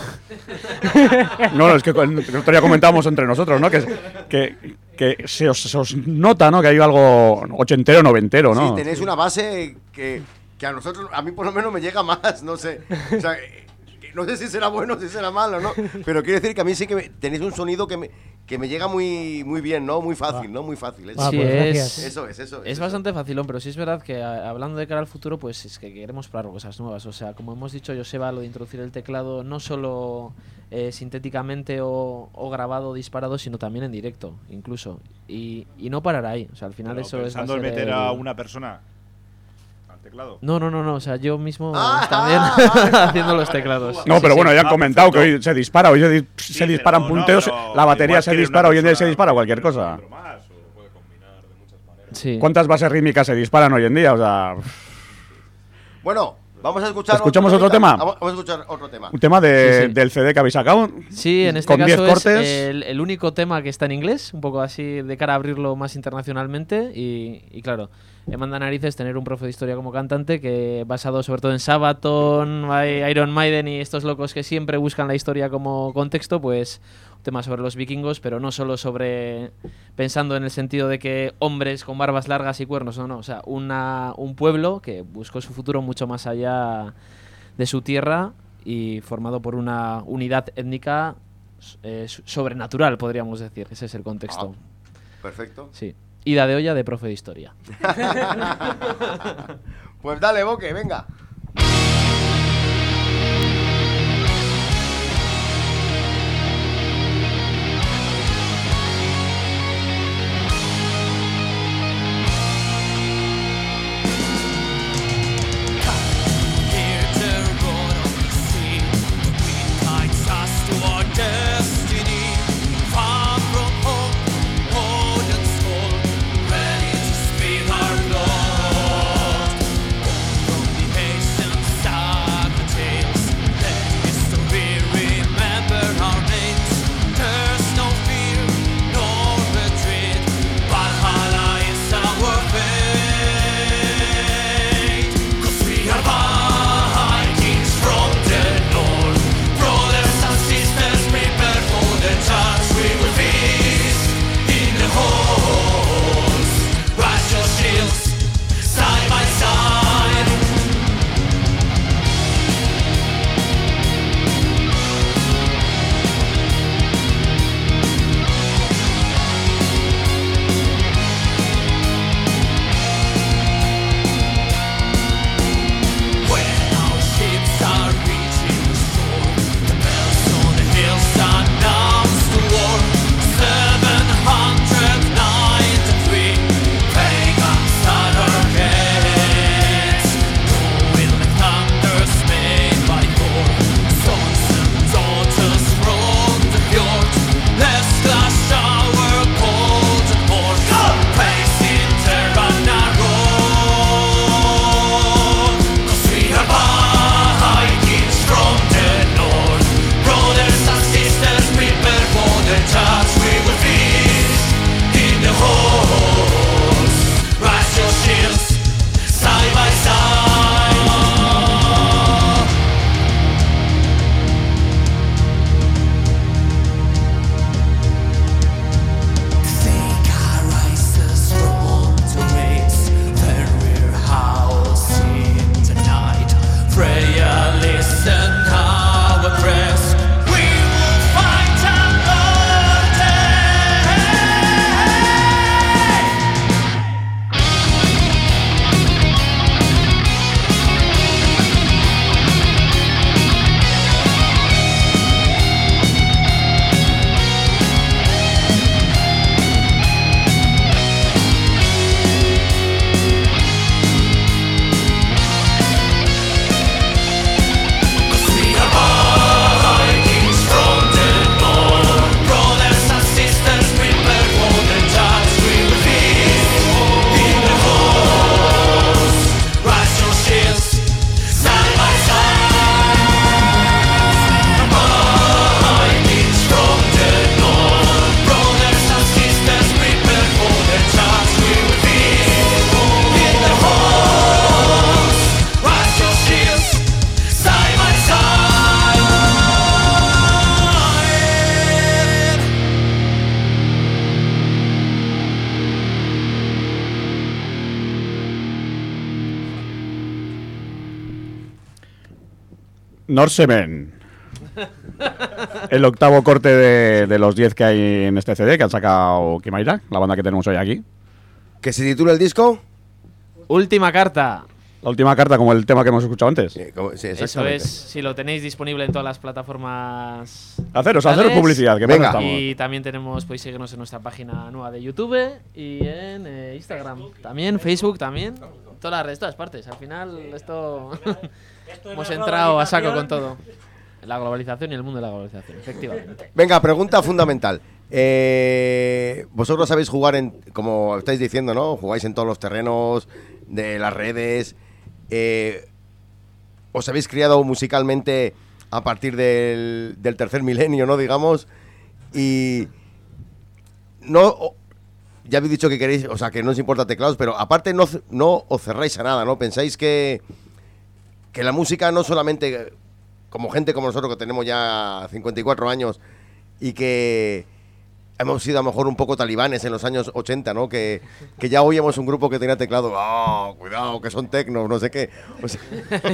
No, es que con- el otro día comentábamos entre nosotros, ¿no? Que, que, que se, os, se os nota, ¿no? Que hay algo ochentero, noventero, ¿no? Sí, tenéis una base que, que a nosotros, a mí por lo menos me llega más, no sé. O sea, eh, no sé si será bueno o si será malo, ¿no? Pero quiero decir que a mí sí que me- tenéis un sonido que me, que me llega muy, muy bien, ¿no? Muy fácil, ¿no? Muy fácil. Eso, Ah, Sí, pues es, gracias. eso es, eso es. es eso. bastante facilón, pero sí es verdad que a- hablando de cara al futuro, pues es que queremos probar cosas nuevas. O sea, como hemos dicho, Joseba, lo de introducir el teclado no solo eh, sintéticamente o, o grabado o disparado, sino también en directo, incluso. Y, y no parar ahí. O sea, al final Pero eso es. va a pensando en ser meter el- a una persona al teclado. No, no, no, no. O sea, yo mismo Ah, también ah, haciendo los teclados. No, Sí, pero sí. bueno, ya han Ah, comentado que perfecto. hoy se dispara, hoy se, di- se Sí, disparan pero no, punteos, pero la batería igual se quiere dispara, una hoy en día se persona dispara cualquier cosa. otro más, o- Sí. ¿Cuántas bases rítmicas se disparan hoy en día? O sea, Bueno, vamos a escuchar. ¿Escuchamos otro temita. tema? Vamos, vamos a escuchar otro tema. un tema de- Sí, sí. del C D que habéis sacado. Sí, en este con diez caso es cortes. el, el único tema que está en inglés, un poco así de cara a abrirlo más internacionalmente. Y, y claro, me manda narices tener un profe de historia como cantante que basado sobre todo en Sabaton, Iron Maiden y estos locos que siempre buscan la historia como contexto, pues un tema sobre los vikingos, pero no solo sobre pensando en el sentido de que hombres con barbas largas y cuernos, no, no, o sea, una, un pueblo que buscó su futuro mucho más allá de su tierra y formado por una unidad étnica eh, so- sobrenatural, podríamos decir. Ese es el contexto. Perfecto. Sí. Ida de olla de profe de historia. Pues dale, Boque, venga. Here to run on the sea, the wind guides us to our destiny. Far from home, Odin's soul, ready to speak our blood. From the age Norsemen. El octavo corte de, de los diez que hay en este C D que han sacado Kimaira, la banda que tenemos hoy aquí. ¿Que se titula el disco? Última carta. La última carta, como el tema que hemos escuchado antes. Sí, como- sí, Eso exactamente. es, si lo tenéis disponible en todas las plataformas. Haceros, digitales. haceros publicidad, que Venga. para eso Y estamos. también tenemos, podéis seguirnos en nuestra página nueva de YouTube y en eh, Instagram. También, Facebook también. Todas las redes, todas partes. Al final, esto. Hemos entrado a saco con todo. La globalización y el mundo de la globalización, efectivamente. Venga, pregunta fundamental. Eh, vosotros sabéis jugar en, como estáis diciendo, ¿no? Jugáis en todos los terrenos de las redes. Eh, os habéis criado musicalmente a partir del, del tercer milenio, ¿no? Digamos. Y no, o- ya habéis dicho que queréis, o sea, que no os importa teclados, pero aparte no, ce- no os cerráis a nada, ¿no? Pensáis que, que la música no solamente como gente como nosotros que tenemos ya cincuenta y cuatro años y que hemos sido a lo mejor un poco talibanes en los años ochenta, ¿no? Que, que ya oíamos un grupo que tenía teclado, ¡ah, cuidado, que son tecnos, no sé qué! O sea,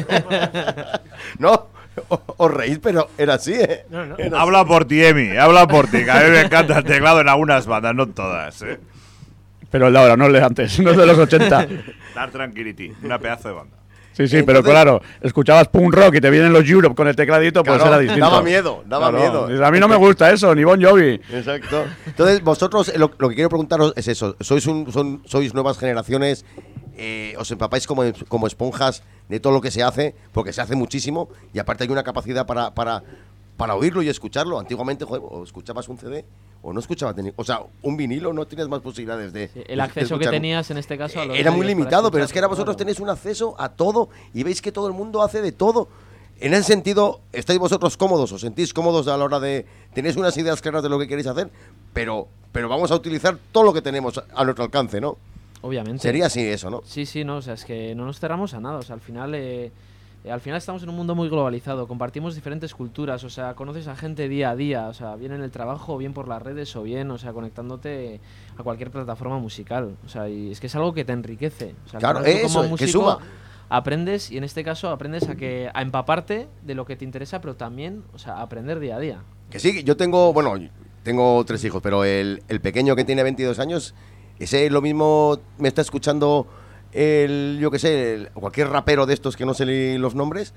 no, o- os reís, pero era así, ¿eh? No, no. Era así. Habla por ti, Emi, habla por ti, que a mí me encanta el teclado en algunas bandas, no en todas, ¿eh? Pero el de ahora, no el de antes, no el de los ochenta. Dar Tranquility, una pedazo de banda. Sí, sí, pero Entonces- claro, escuchabas punk rock y te vienen los Europe con el tecladito, pues Claro, era distinto. daba miedo, daba miedo. Dices, a mí no me gusta eso, ni Bon Jovi. Exacto. Entonces, vosotros, eh, lo, lo que quiero preguntaros es eso. Sois, un, son, sois nuevas generaciones, eh, os empapáis como, como esponjas de todo lo que se hace, porque se hace muchísimo, y aparte hay una capacidad para, para, para oírlo y escucharlo. Antiguamente, joder, o escuchabas un C D o no escuchabas, ni- o sea, un vinilo, no tienes más posibilidades de... Sí, de- el de acceso que escuchar. tenías en este caso a los Era muy medios para limitado, pero es que ahora escucharlo, vosotros claro. tenéis un acceso a todo y veis que todo el mundo hace de todo. En ese sentido, ¿estáis vosotros cómodos? ¿Os sentís cómodos a la hora de... Tenéis unas ideas claras de lo que queréis hacer, pero, pero vamos a utilizar todo lo que tenemos a nuestro alcance, ¿no? Obviamente. Sería así eso, ¿no? Sí, sí, no, o sea, es que no nos cerramos a nada, o sea, al final, eh, eh, al final estamos en un mundo muy globalizado, compartimos diferentes culturas, o sea, conoces a gente día a día, o sea, bien en el trabajo, o bien por las redes, o bien, o sea, conectándote a cualquier plataforma musical, o sea, y es que es algo que te enriquece, o sea, al Claro, final tú eso, como que músico suma. aprendes, y en este caso aprendes a que a empaparte de lo que te interesa, pero también, o sea, a aprender día a día. Que sí, yo tengo, bueno, tengo tres hijos, pero el, el pequeño que tiene veintidós años, ese lo mismo me está escuchando el, yo qué sé, el- cualquier rapero de estos que no sé li- los nombres,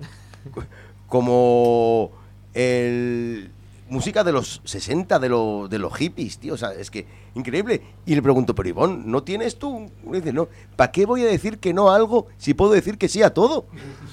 como el música de los sesenta, de, lo, de los hippies, tío, o sea, es que increíble. Y le pregunto, pero Ivonne, ¿no tienes tú? Me dice, no, ¿para qué voy a decir que no a algo si puedo decir que sí a todo?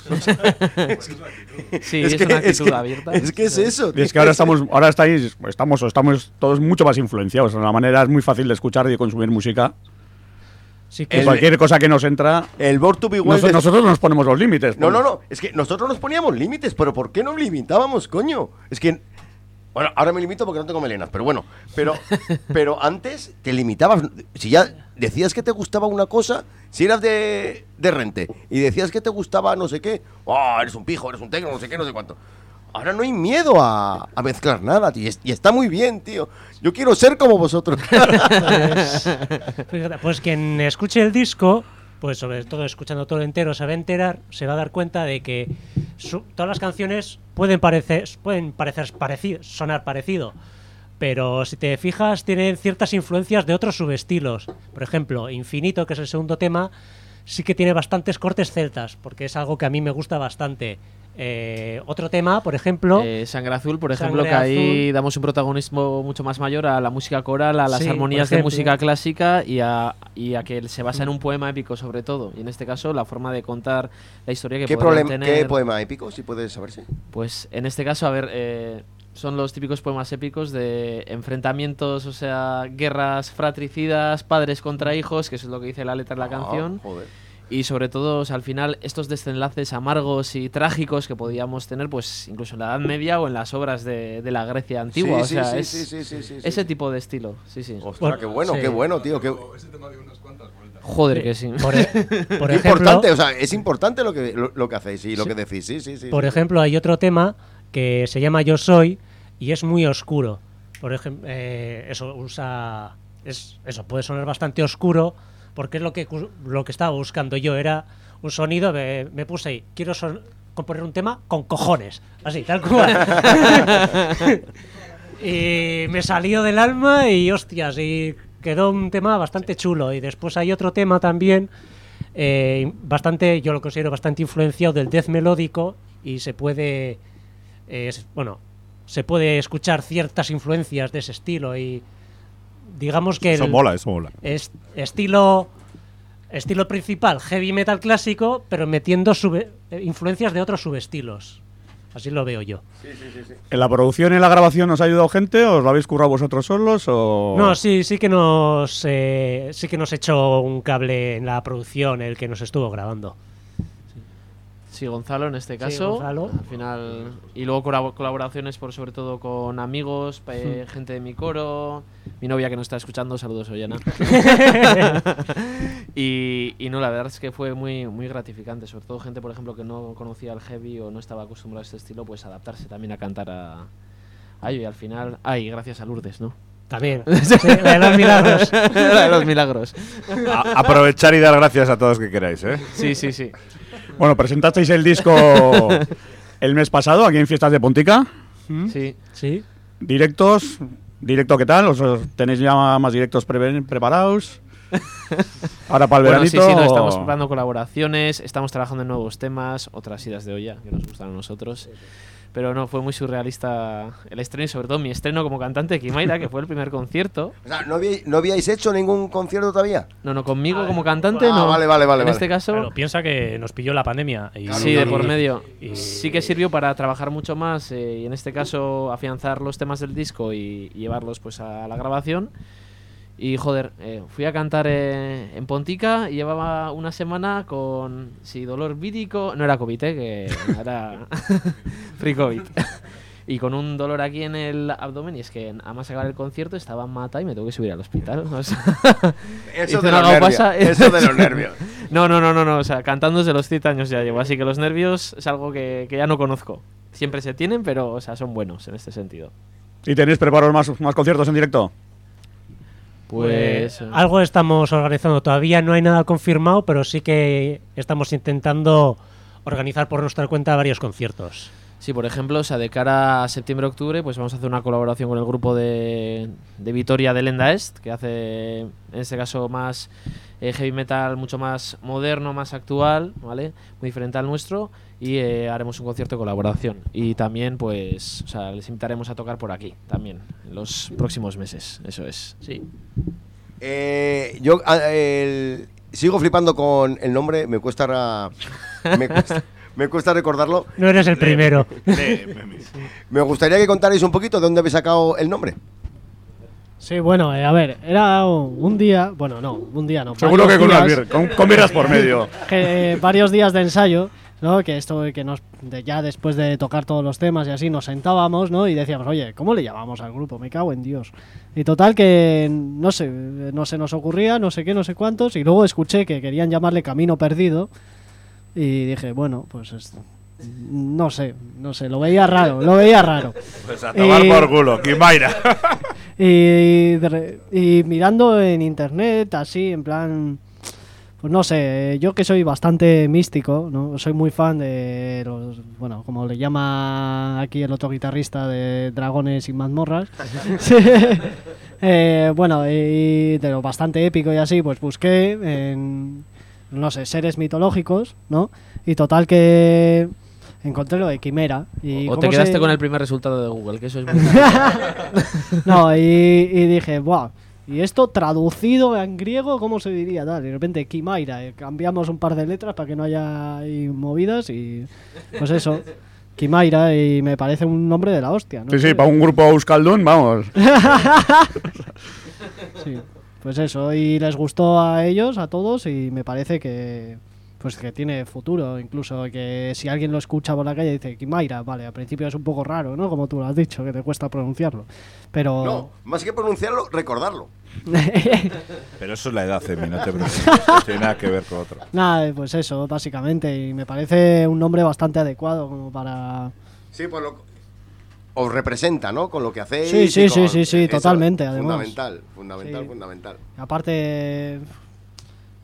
Sí, es, una actitud que, abierta. es que es eso. Y es que ahora estamos, ahora estáis, estamos, estamos todos mucho más influenciados. La manera es muy fácil de escuchar y de consumir música. Sí Que que cualquier cosa que nos entra, El Born to Be Wild nos- de- nosotros nos ponemos los límites. No, pues. no, no. Es que nosotros nos poníamos límites, pero ¿por qué nos limitábamos, coño? Es que. Bueno, ahora me limito porque no tengo melenas, pero bueno. Pero, pero antes te limitabas. Si ya decías que te gustaba una cosa, si eras de, de Rente y decías que te gustaba no sé qué, oh, eres un pijo, eres un tecno, no sé qué, no sé cuánto. Ahora no hay miedo a, a mezclar nada, tío. Y, es- y está muy bien, tío. Yo quiero ser como vosotros. Fíjate, pues quien escuche el disco, pues sobre todo escuchando todo entero, se va a enterar, se va a dar cuenta de que su- todas las canciones pueden parecer, pueden parecer pareci- sonar parecido, pero si te fijas tienen ciertas influencias de otros subestilos. Por ejemplo, Infinito, que es el segundo tema, sí que tiene bastantes cortes celtas, porque es algo que a mí me gusta bastante. Eh, otro tema, por ejemplo, Eh, Sangre Azul, por Sangre ejemplo, que ahí Azul. damos un protagonismo mucho más mayor a la música coral, a las Sí, por armonías de ejemplo. música clásica y a, y a que se basa en un poema épico sobre todo. Y en este caso, la forma de contar la historia que ¿Qué, podrían problem- tener. ¿Qué poema épico, si puedes saberse? Pues en este caso, a ver, eh, son los típicos poemas épicos de enfrentamientos, o sea, guerras fratricidas, padres contra hijos, que eso es lo que dice la letra de la canción. Ah, joder. Y sobre todo, o sea, al final, estos desenlaces amargos y trágicos que podíamos tener, pues incluso en la Edad Media o en las obras de, de la Grecia antigua. Sí, o sí, sea, sí, es sí, sí, sí, sí, sí. ese tipo de estilo. Sí, sí. Ostras, Bueno, qué bueno, sí. qué bueno, tío. Qué, Joder, que sí. por, e- por qué ejemplo, importante, o sea, es importante lo que, lo, lo que hacéis y lo Sí. que decís. Sí, sí, sí. por sí. ejemplo, hay otro tema que se llama Yo Soy y es muy oscuro. Por ejemplo, eso usa es eso puede sonar bastante oscuro porque es lo que, cu- lo que estaba buscando yo, era un sonido, me, me puse ahí, quiero son- componer un tema con cojones, así, tal cual. Y me salió del alma y hostias, y quedó un tema bastante chulo. Y después hay otro tema también, eh, bastante, yo lo considero bastante influenciado del death melódico, y se puede, eh, es- bueno, se puede escuchar ciertas influencias de ese estilo, y digamos que Eso el mola, eso mola. es- estilo estilo principal, heavy metal clásico, pero metiendo sube- eh, influencias de otros subestilos. Así lo veo yo. ¿En la producción y en la grabación os ha ayudado gente? ¿Os lo habéis currado vosotros solos? O... No, sí, sí que nos eh, sí que nos echó un cable en la producción el que nos estuvo grabando. Sí, Gonzalo en este Sí, caso. Gonzalo. Al final. Y luego colabo- colaboraciones por sobre todo con amigos, eh, gente de mi coro, mi novia que nos está escuchando, saludos Ollana. y, y no, la verdad es que fue muy, muy gratificante, sobre todo gente, por ejemplo, que no conocía el heavy o no estaba acostumbrado a este estilo, pues adaptarse también a cantar a, a ello. Y al final, ay, gracias a Lourdes, ¿no? También. Sí, la de los milagros. La de los milagros. A- aprovechar y dar gracias a todos que queráis, ¿eh? Sí, sí, sí. Bueno, presentasteis el disco el mes pasado aquí en Fiestas de Pontica. Sí. Sí. Directos. ¿Directo qué tal? ¿Os, os tenéis ya más directos pre- preparados? Ahora para el Bueno, sí, veranito. sí, no, o- estamos preparando colaboraciones, estamos trabajando en nuevos temas, otras idas de olla que nos gustan a nosotros. Pero no, fue muy surrealista el estreno y sobre todo mi estreno como cantante de Kimaira, que fue el primer concierto. O sea, ¿no, habí- ¿no habíais hecho ningún concierto todavía? No, no, conmigo como cantante, Ah, no. vale, vale, vale, En vale. este caso, Claro, piensa que nos pilló la pandemia. Y, sí, de por y- medio. y- Sí que sirvió para trabajar mucho más eh, y en este caso afianzar los temas del disco y, y llevarlos pues a la grabación. Y joder, eh, fui a cantar eh, en Pontica y llevaba una semana con, sí, dolor vírico, no era COVID, eh, que era free COVID. Y con un dolor aquí en el abdomen, y es que además acabar el concierto estaba mata y me tuve que subir al hospital. O sea, Eso hice de una los nervios. gaupasa- Eso de los nervios. No, no, no, no, no, o sea, cantando desde los siete años ya llevo, así que los nervios es algo que, que ya no conozco. Siempre se tienen, pero o sea, son buenos en este sentido. ¿Y tenéis preparados más, más conciertos en directo? Pues... Eh, algo estamos organizando. Todavía no hay nada confirmado, pero sí que estamos intentando organizar por nuestra cuenta varios conciertos. Sí, por ejemplo, o sea, de cara a septiembre-octubre, pues vamos a hacer una colaboración con el grupo de, de Vitoria de Lenda Est, que hace, en este caso, más eh, heavy metal, mucho más moderno, más actual, ¿vale? Muy diferente al nuestro, y eh, haremos un concierto de colaboración. Y también, pues, o sea, les invitaremos a tocar por aquí, también, en los próximos meses, eso es, sí. Eh, yo ah, el- sigo flipando con el nombre, me cuesta, ra- me cuesta, me cuesta recordarlo. No eres el primero. Me gustaría que contarais un poquito de dónde habéis sacado el nombre. Sí, bueno, eh, a ver, era un día, bueno, no, un día no. Seguro que varios con, unas días, bir- con, con birras por medio. que, eh, varios días de ensayo, ¿no? Que esto, que nos, de ya después de tocar todos los temas y así, nos sentábamos, ¿no? Y decíamos, oye, ¿cómo le llamamos al grupo? Me cago en Dios. Y total que, no sé, no se nos ocurría, no sé qué, no sé cuántos, y luego escuché que querían llamarle Camino Perdido, y dije, bueno, pues es- no sé, no sé, lo veía raro, lo veía raro. Pues a tomar Eh, por culo, Kimaira. Y, de re- y mirando en internet, así, en plan, pues no sé, yo que soy bastante místico, ¿no? Soy muy fan de los, bueno, como le llama aquí el otro guitarrista, de Dragones y Mazmorras. Sí. Eh, bueno, y de lo bastante épico y así, pues busqué en, no sé, seres mitológicos, ¿no? Y total que encontré lo de Quimera. Y O cómo te quedaste se- con el primer resultado de Google, que eso es muy... No, y, y dije, ¡buah! Y esto traducido en griego, ¿cómo se diría? Tal, y de repente, Kimaira, eh, cambiamos un par de letras para que no haya ahí movidas y pues eso, Kimaira, y me parece un nombre de la hostia, ¿no? Sí, sí, para un grupo euskaldun, vamos. Sí, pues eso, y les gustó a ellos, a todos, y me parece que pues que tiene futuro, incluso que si alguien lo escucha por la calle y dice Kimaira, vale, al principio es un poco raro, ¿no? Como tú lo has dicho, que te cuesta pronunciarlo, pero... No, más que pronunciarlo, recordarlo. Pero eso es la edad, Emi, no te preocupes. No tiene nada que ver con otro. Nada, pues eso, básicamente, y me parece un nombre bastante adecuado como para... Sí, pues lo, os representa, ¿no? Con lo que hacéis. Sí, y sí, con- sí, sí, sí, eso, totalmente, además. Fundamental, fundamental, Sí. fundamental. Aparte,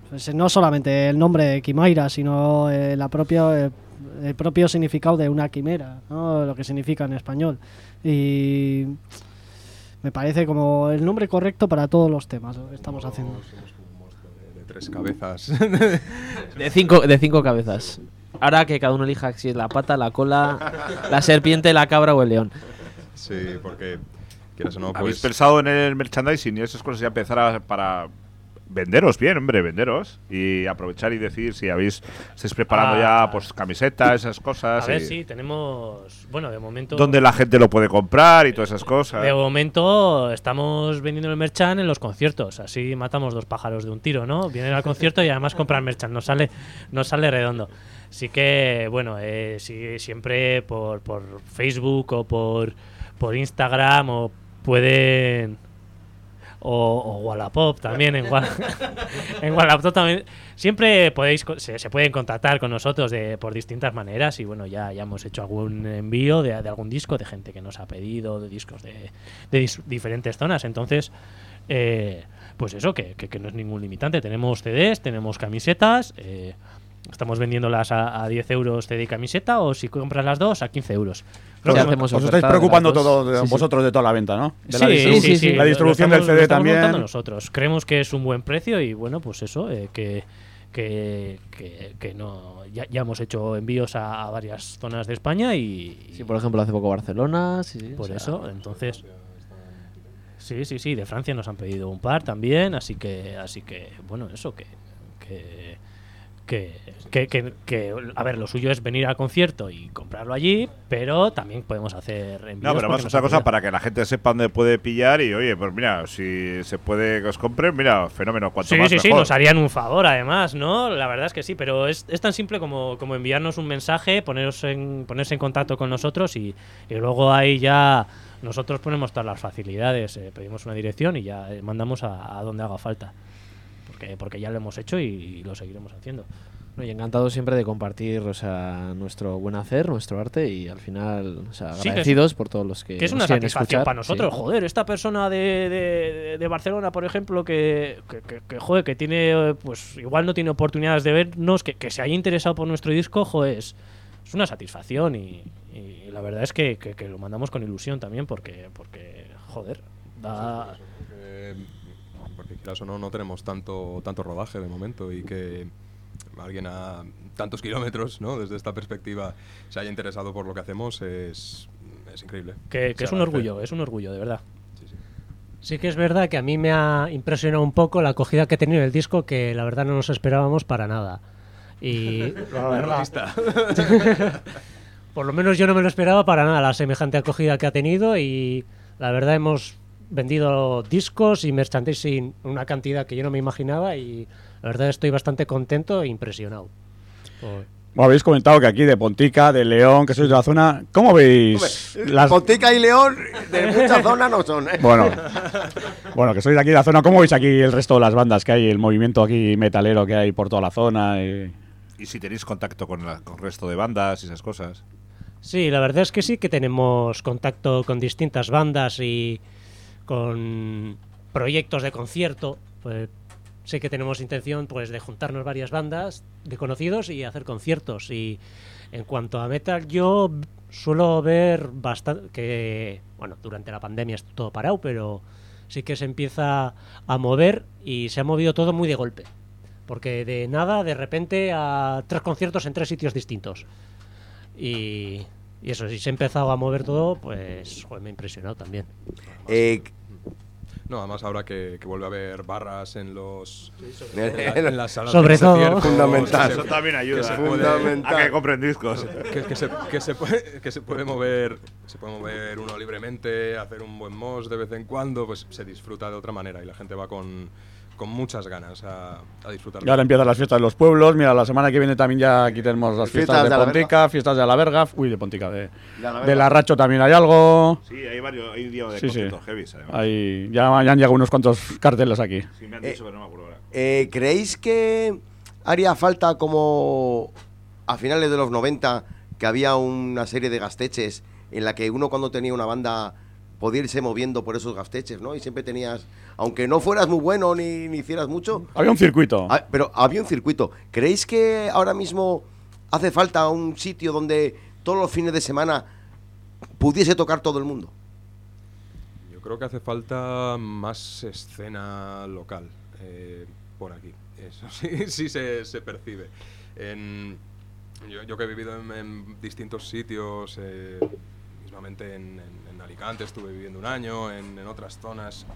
pues, no solamente el nombre de Quimaira, sino eh, la propia, eh, el propio significado de una quimera, ¿no? Lo que significa en español. Y me parece como el nombre correcto para todos los temas que estamos haciendo. Somos como un monstruo de, de tres cabezas. De cinco, de cinco cabezas. Ahora que cada uno elija si es la pata, la cola, la serpiente, la cabra o el león. Sí, porque quieras o no, ¿Habéis pues pensado en el merchandising y esas cosas ya empezar a, para venderos bien, hombre, venderos? Y aprovechar y decir si habéis estáis preparando Ah. ya pues camisetas, esas cosas. A ver, y sí, tenemos. Bueno, de momento. dónde la gente lo puede comprar y todas esas cosas. De momento estamos vendiendo el merchan en los conciertos, así matamos dos pájaros de un tiro, ¿no? Vienen al concierto y además compran merchan, nos sale, nos sale redondo. Así que, bueno, eh, sí, siempre por, por Facebook o por, por Instagram o pueden... O, o Wallapop también, en, Wall- en Wallapop también. Siempre podéis co- se, se pueden contactar con nosotros de, por distintas maneras y bueno, ya, ya hemos hecho algún envío de, de algún disco de gente que nos ha pedido, de discos de, de dis- diferentes zonas. Entonces, eh, pues eso, que, que, que no es ningún limitante. Tenemos C Ds, tenemos camisetas, eh, estamos vendiéndolas a, a diez euros C D y camiseta o si compras las dos a quince euros. Creo Sí, que hacemos Os oferta estáis de preocupando las dos. todo de- Sí, sí. vosotros de toda la venta, ¿no? De la Sí, distribu- sí, sí. La lo- distribución lo del estamos- C lo D estamos montando también. nosotros. Creemos que es un buen precio y bueno, pues eso, eh, que, que, que, que no ya, ya hemos hecho envíos a, a varias zonas de España y, Sí, por ejemplo, hace poco Barcelona. Sí, sí, por o sea, eso, entonces sí, sí, sí, de Francia nos han pedido un par también, así que así que bueno, eso que que que, que, que- que, a ver, lo suyo es venir al concierto y comprarlo allí, pero también podemos hacer envíos. No, pero porque más nos otra han cosa pedido. para que la gente sepa dónde puede pillar y oye, pues mira, si se puede que os compren, mira, fenómeno, cuanto Sí, más sí, sí, mejor. nos harían un favor además, ¿no? La verdad es que sí, pero es, es tan simple como, como enviarnos un mensaje, poneros en, ponerse en contacto con nosotros y, y luego ahí ya nosotros ponemos todas las facilidades, eh, pedimos una dirección y ya eh, mandamos a, a donde haga falta. Porque, porque ya lo hemos hecho y, y lo seguiremos haciendo. no, y encantado siempre de compartir, o sea, nuestro buen hacer, nuestro arte y al final, o sea, Sí, que es- agradecidos por todos los que, Que es nos una quieren satisfacción escuchar. para nosotros, Sí. joder, esta persona de, de- de Barcelona, por ejemplo, que, que, que- que, joder, que tiene, eh, pues igual no tiene oportunidades de vernos, que, que se haya interesado por nuestro disco, joder, es, es una satisfacción y, y la verdad es que, que- que lo mandamos con ilusión también porque, porque joder, da... porque, porque quieras o no, no tenemos tanto, tanto rodaje de momento y que alguien a tantos kilómetros, ¿no? Desde esta perspectiva se haya interesado por lo que hacemos es, es increíble. Que, que Se es un agradece. orgullo, es un orgullo, de verdad. Sí, sí. Sí que es verdad que a mí me ha impresionado un poco la acogida que ha tenido el disco, que la verdad no nos esperábamos para nada. Y por lo menos yo no me lo esperaba para nada, la semejante acogida que ha tenido, y la verdad hemos vendido discos y merchandising una cantidad que yo no me imaginaba, y la verdad estoy bastante contento e impresionado. Por- Bueno, habéis comentado que aquí de Pontica, de León, que sois de la zona. ¿Cómo veis las... Pontica y León de muchas zonas no son, ¿eh? Bueno, bueno, que sois de aquí de la zona. ¿Cómo veis aquí el resto de las bandas que hay, el movimiento aquí metalero que hay por toda la zona? Y... Y si tenéis contacto con, la- con el resto de bandas y esas cosas. Sí, la verdad es que sí que tenemos contacto con distintas bandas y con proyectos de concierto. Pues sí que tenemos intención, pues, de juntarnos varias bandas de conocidos y hacer conciertos. Y en cuanto a metal, yo suelo ver bastante que, bueno, durante la pandemia está todo parado, pero sí que se empieza a mover y se ha movido todo muy de golpe. Porque de nada, de repente, a tres conciertos en tres sitios distintos. Y, y eso, si se ha empezado a mover todo, pues joder, me ha impresionado también. Eh, No, además ahora que, que vuelve a haber barras en los en, eh, la- en las salas Sobre de todo. conciertos, Fundamental. que se- Eso también ayuda. que se ¿eh? puede- Fundamental. A que compren discos. que, que se, que, se puede, que se puede mover se puede mover uno libremente, hacer un buen mos de vez en cuando, pues se disfruta de otra manera y la gente va con, con muchas ganas a, a disfrutar. Y ahora empiezan las fiestas de los pueblos. Mira, la semana que viene también ya aquí tenemos las Fiestas fiestas de de la Pontica, fiestas de Alaberga. Uy, de Pontica, de, De Alaberga. de Larracho también hay algo. Sí, hay varios, hay un día de Sí, sí. conciertos heavies, además. Hay, ya, ya han llegado unos cuantos carteles aquí. Sí, me han Eh, dicho, pero no me acuerdo ahora. Eh, ¿Creéis que haría falta como a finales de los noventa que había una serie de gasteches en la que uno cuando tenía una banda podía irse moviendo por esos gasteches, ¿no? Y siempre tenías, aunque no fueras muy bueno ni, ni hicieras mucho, Había un circuito. ah, pero había un circuito. ¿Creéis que ahora mismo hace falta un sitio donde todos los fines de semana pudiese tocar todo el mundo? Yo creo que hace falta más escena local eh, por aquí. Eso sí, sí se, se percibe. En, yo, yo que he vivido en, en distintos sitios, eh, mismamente en, en, en Alicante estuve viviendo un año, en, en otras zonas,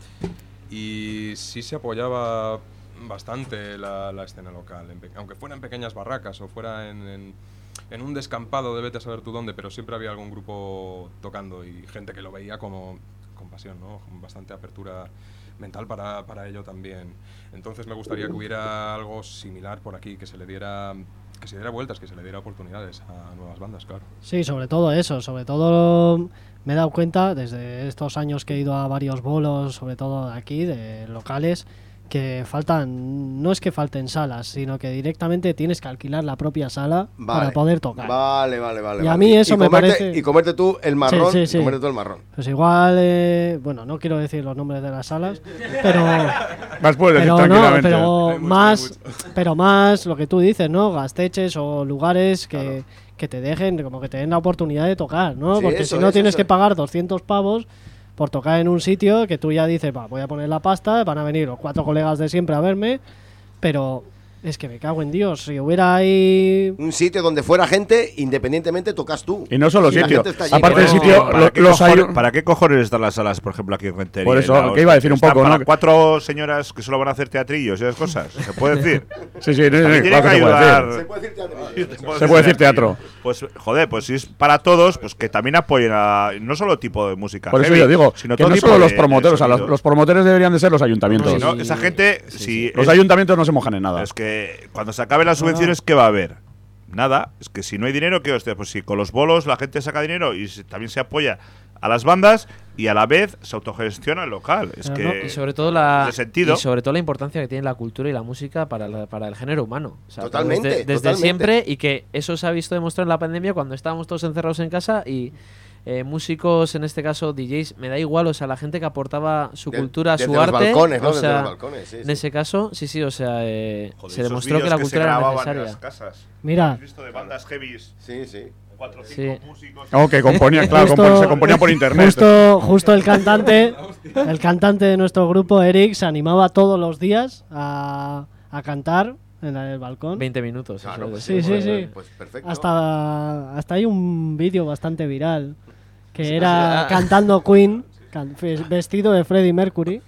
y sí se apoyaba bastante la, la escena local, en pe- aunque fuera en pequeñas barracas o fuera en, en, en un descampado de vete a saber tú dónde, pero siempre había algún grupo tocando y gente que lo veía como con pasión, ¿no? Con bastante apertura mental para, para ello también. Entonces me gustaría que hubiera algo similar por aquí, que se le diera que se diera vueltas, que se le diera oportunidades a nuevas bandas, claro. Sí, sobre todo eso, sobre todo me he dado cuenta desde estos años que he ido a varios bolos, sobre todo aquí, de locales, que faltan, no es que falten salas, sino que directamente tienes que alquilar la propia sala Vale. para poder tocar. Vale, vale, vale. Y a vale. mí eso me comerte- parece- Y comerte tú el marrón, Sí, sí, sí. y comerte tú el marrón. Pues igual, eh, bueno, no quiero decir los nombres de las salas, pero... Las puedes decir Pero no, tranquilamente. pero Hay mucho, más, hay pero más lo que tú dices, ¿no? Gasteches o lugares que, que te dejen, como que te den la oportunidad de tocar, ¿no? Sí, Porque eso si no es, tienes eso que es. pagar doscientos pavos por tocar en un sitio que tú ya dices, va, voy a poner la pasta, van a venir los cuatro colegas de siempre a verme, pero es que me cago en Dios, si hubiera ahí... Un sitio donde fuera gente, independientemente tocas tú. Y no solo Si la sitio. gente está allí, Aparte del bueno, sitio, ¿Para, lo- qué los cojones, hay- ¿Para qué cojones están las salas, por ejemplo, aquí en Rentería? Por eso, En la que iba a decir un ¿Están poco, para ¿no? cuatro señoras que solo van a hacer teatrillos y esas cosas? ¿Se puede decir? Sí, sí, sí, También sí, tiene claro que que se puede ayudar. decir. Se puede decir teatrillo. Se puede decir teatro. Pues, joder, pues si es para todos, pues que también apoyen a no solo tipo de música Por eso heavy, yo digo sino que todo no tipo solo de- los promotores, de o sea, los, sonido. los promotores deberían de ser los ayuntamientos. Si no, esa gente, si Los es- ayuntamientos no se mojan en nada. Es que cuando se acaben las subvenciones, ¿qué va a haber? Nada. Es que si no hay dinero, ¿qué hostia? Pues si con los bolos la gente saca dinero y se- también se apoya a las bandas y a la vez se autogestiona el local. Es Pero que no, Y sobre todo la ese sentido. y sobre todo la importancia que tiene la cultura y la música para, la- para el género humano. O sea, Totalmente, desde, desde totalmente. siempre, y que eso se ha visto demostrado en la pandemia cuando estábamos todos encerrados en casa y eh, músicos, en este caso D Js, me da igual, o sea, la gente que aportaba su De- cultura, desde su los arte, balcones, ¿no? o Desde sea, los balcones, sí, en sí. ese caso, sí, sí, o sea, eh, Joder, se esos demostró que vídeos la se cultura era grababan en necesaria. las casas. Mira. ¿Has visto de bandas heavies? Sí, sí. Cuatro o Sí. cinco músicos. Oh, que componía, claro, Justo- compon- se componía por internet. Justo, justo el cantante, el cantante de nuestro grupo, Eric, se animaba todos los días a, a cantar en el balcón. veinte minutos. Claro, eso pues es. Sí, pues, sí, sí. Pues perfecto. Hasta, hasta hay un vídeo bastante viral que Sí, era sí, ah. cantando Queen, can- fe- vestido de Freddie Mercury.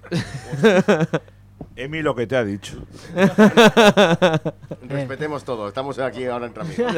Emi, lo que te ha dicho. Respetemos todo. Estamos aquí ahora entre amigos.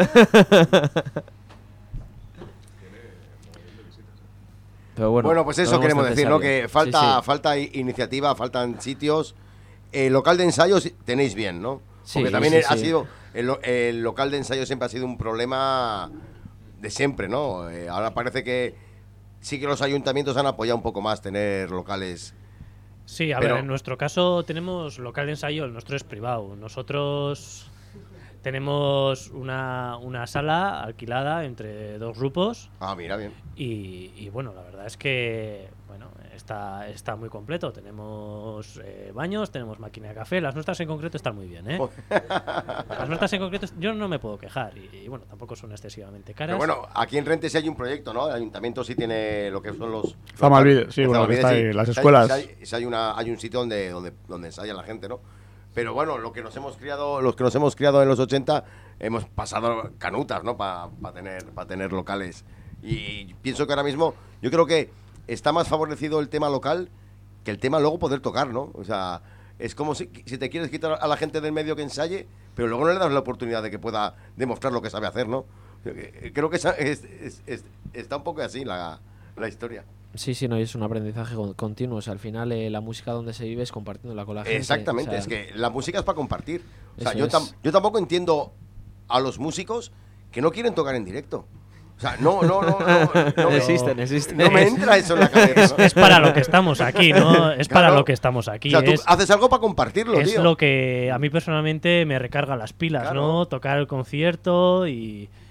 Pero bueno, Bueno, pues eso lo vemos queremos decir, ¿no? necesario. Que falta, Sí, sí. falta i- iniciativa, faltan sitios. El local de ensayos tenéis bien, ¿no? Sí, Porque también sí, ha sí. sido. El, lo- el local de ensayo siempre ha sido un problema de siempre, ¿no? Eh, ahora parece que sí que los ayuntamientos han apoyado un poco más tener locales. Sí, a Pero- ver, en nuestro caso tenemos local de ensayo, el nuestro es privado. Nosotros tenemos una, una sala alquilada entre dos grupos Ah, mira, bien. y, y, bueno, la verdad es que bueno, está, está muy completo. Tenemos eh, baños, tenemos máquina de café. Las nuestras en concreto están muy bien, ¿eh? Las nuestras en concreto yo no me puedo quejar y, y, bueno, tampoco son excesivamente caras. Pero bueno, aquí en Rente sí hay un proyecto, ¿no? El ayuntamiento sí tiene lo que son los. Zamalvide, sí, los bueno, que Zamalvide, está sí. ahí, las Sí hay- escuelas. sí hay, sí hay una, hay un sitio donde, donde, donde ensaya la gente, ¿no? Pero bueno, lo que nos hemos criado, los que nos hemos criado en los ochenta, hemos pasado canutas, ¿no? Para tener, para tener locales. Y pienso que ahora mismo, yo creo que está más favorecido el tema local que el tema luego poder tocar, ¿no? O sea, es como si, si te quieres quitar a la gente del medio que ensaye, pero luego no le das la oportunidad de que pueda demostrar lo que sabe hacer, ¿no? Creo que esa- es- es- es- está un poco así la, la historia. Sí, sí, no, y es un aprendizaje con- continuo. O sea, al final eh, la música donde se vive es compartiéndola con la gente. Exactamente, o sea, es que la música es para compartir. O sea, Eso yo, es. tam- yo tampoco entiendo a los músicos que no quieren tocar en directo. O sea, no, no, no, no, no, me- existen, existen. no me entra eso en la cabeza. ¿no? es para lo que estamos aquí, ¿no? Es para Claro. lo que estamos aquí. O sea, tú es, haces algo para compartirlo, es tío. lo que a mí personalmente me recarga las pilas, Claro. ¿no? Tocar el concierto y, y,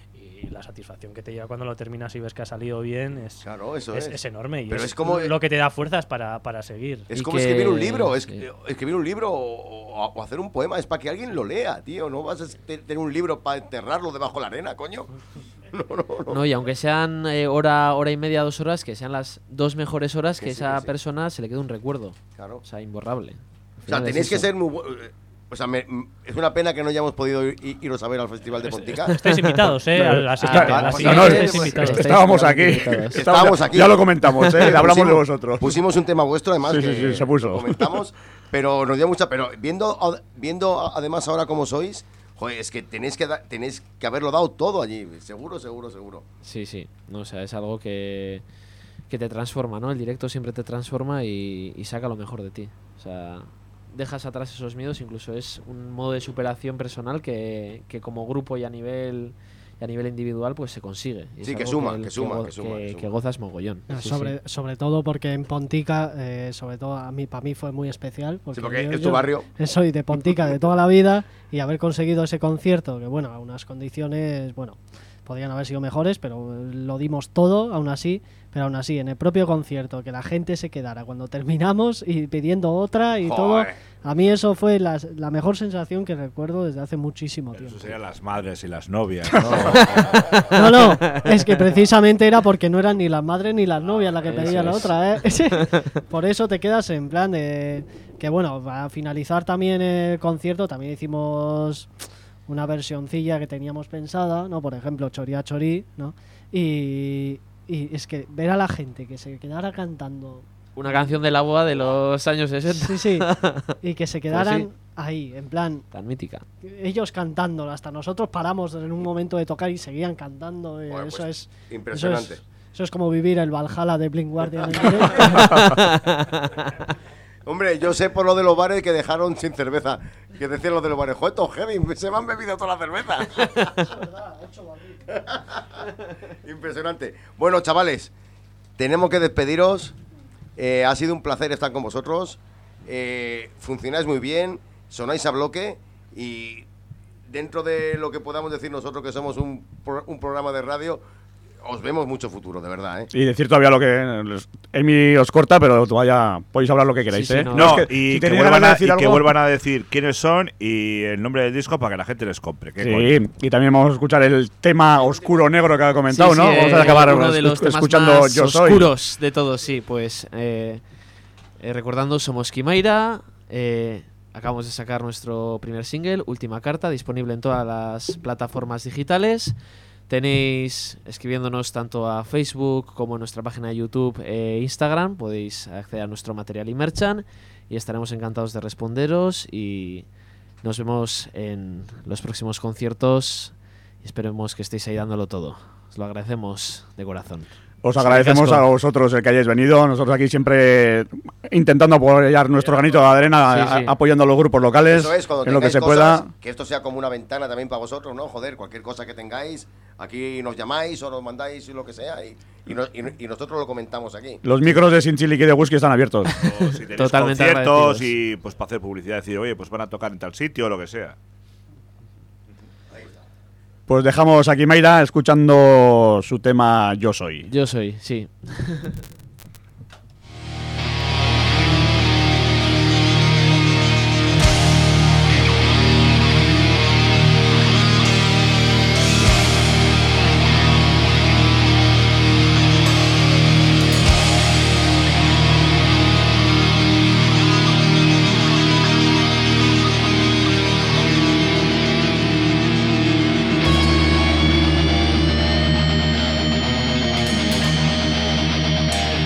y la satisfacción que te lleva cuando lo terminas y ves que ha salido bien es, Claro, eso es, es. es enorme y Pero es, es como- lo que te da fuerzas para, para seguir. Es Y como que- escribir un libro, es, sí. escribir un libro o, o hacer un poema, es para que alguien lo lea, tío. No vas a te- tener un libro para enterrarlo debajo de la arena, coño. No, no, no. No, y aunque sean eh, hora, hora y media, dos horas, que sean las dos mejores horas, Que que, sí, esa que sí. persona se le quede un recuerdo. Claro. O sea, imborrable. Al O sea, final es tenéis que eso. ser muy bu- O sea, me- m- es una pena que no hayamos podido ir, i- iros a ver al Festival de Pontica. Estáis invitados, ¿eh? A la Está- siguiente. a la pues siguiente no, no, estáis pues, invitados. estáis Estábamos aquí. totalmente invitados. Estábamos ya- aquí. Ya lo comentamos, ¿eh? Hablamos de Pusimos- vosotros. Pusimos un tema vuestro, además, Sí, que sí, sí, se puso. lo comentamos, pero nos dio mucha... Pero viendo, a- viendo a- además ahora cómo sois, joder, es que tenéis que, da- tenéis que haberlo dado todo allí. Seguro, seguro, seguro. Sí, sí. No, o sea, es algo que, que te transforma, ¿no? El directo siempre te transforma y, y saca lo mejor de ti. O sea, dejas atrás esos miedos, incluso es un modo de superación personal que, que como grupo y a nivel y a nivel individual pues se consigue. Y es Sí, que algo suma, el- que suma, go- que suma, que que- suma. que gozas mogollón. Ah, Sí, sobre, sí. sobre todo porque en Pontica, eh, sobre todo a mí, para mí fue muy especial. Porque, Sí, porque yo- es tu yo barrio. Soy de Pontica de toda la vida y haber conseguido ese concierto, que bueno, a unas condiciones, bueno, podrían haber sido mejores, pero lo dimos todo, aún así. Pero aún así, en el propio concierto, que la gente se quedara cuando terminamos y pidiendo otra y todo, Joder. a mí eso fue la, la mejor sensación que recuerdo desde hace muchísimo Eso tiempo. serían las madres y las novias. No, no, es que precisamente era porque no eran ni las madres ni las novias las que Eso pedía la es. otra, ¿eh? Por eso te quedas en plan de que, bueno, a finalizar también el concierto, también hicimos una versioncilla que teníamos pensada, ¿no? Por ejemplo, Choría Chorí, ¿no? Y, y es que ver a la gente que se quedara cantando, Una canción de la boa de los años sesenta. sí, sí, y que se quedaran sí. ahí, en plan, Tan mítica. ellos cantando, hasta nosotros paramos en un momento de tocar y seguían cantando, eh, Joder, eso pues, es... impresionante. Eso es, eso es como vivir el Valhalla de Blink Guardian. en directo. Hombre, yo sé por lo de los bares que dejaron sin cerveza. Que decían los de los bares, joder, estos heavy, se me han bebido toda la cerveza. Impresionante. Bueno, chavales, tenemos que despediros. Eh, ha sido un placer estar con vosotros. Eh, funcionáis muy bien, sonáis a bloque y dentro de lo que podamos decir nosotros que somos un, pro- un programa de radio, os vemos mucho futuro, de verdad, ¿eh? Y decir todavía lo que Emi os corta, pero todavía podéis hablar lo que queráis, Sí, sí, ¿eh? no. No, es que y, si que tenéis vuelvan ganas de a, decir y que algo- vuelvan a decir quiénes son y el nombre del disco para que la gente les compre. ¿Qué coño? Sí, y también vamos a escuchar el tema oscuro negro que ha comentado, Sí, ¿no? sí, Vamos eh, a acabar uno de escu- los temas escuchando más Yo Soy. oscuros de todos, sí, pues eh, eh, recordando somos Quimaira, eh, acabamos de sacar nuestro primer single, Última Carta, disponible en todas las plataformas digitales. Tenéis escribiéndonos tanto a Facebook como en nuestra página de YouTube e Instagram, podéis acceder a nuestro material y merchan y estaremos encantados de responderos y nos vemos en los próximos conciertos y esperemos que estéis ahí dándolo todo. Os lo agradecemos de corazón. Os agradecemos Casco. a vosotros el que hayáis venido. Nosotros aquí siempre intentando apoyar nuestro granito de arena, Sí, a- sí. apoyando a los grupos locales Eso es, cuando en lo que tengáis se cosas, pueda. que esto sea como una ventana también para vosotros, ¿no? Joder, cualquier cosa que tengáis, aquí nos llamáis o nos mandáis lo que sea y, y, no- y no- y nosotros lo comentamos aquí. Los micros de Sin Chiliqui de Whisky están abiertos. O si tenéis Totalmente conciertos agradecidos. y pues para hacer publicidad, decir, oye, pues van a tocar en tal sitio o lo que sea. Pues dejamos aquí Mayra escuchando su tema Yo Soy. Yo soy, sí. Thank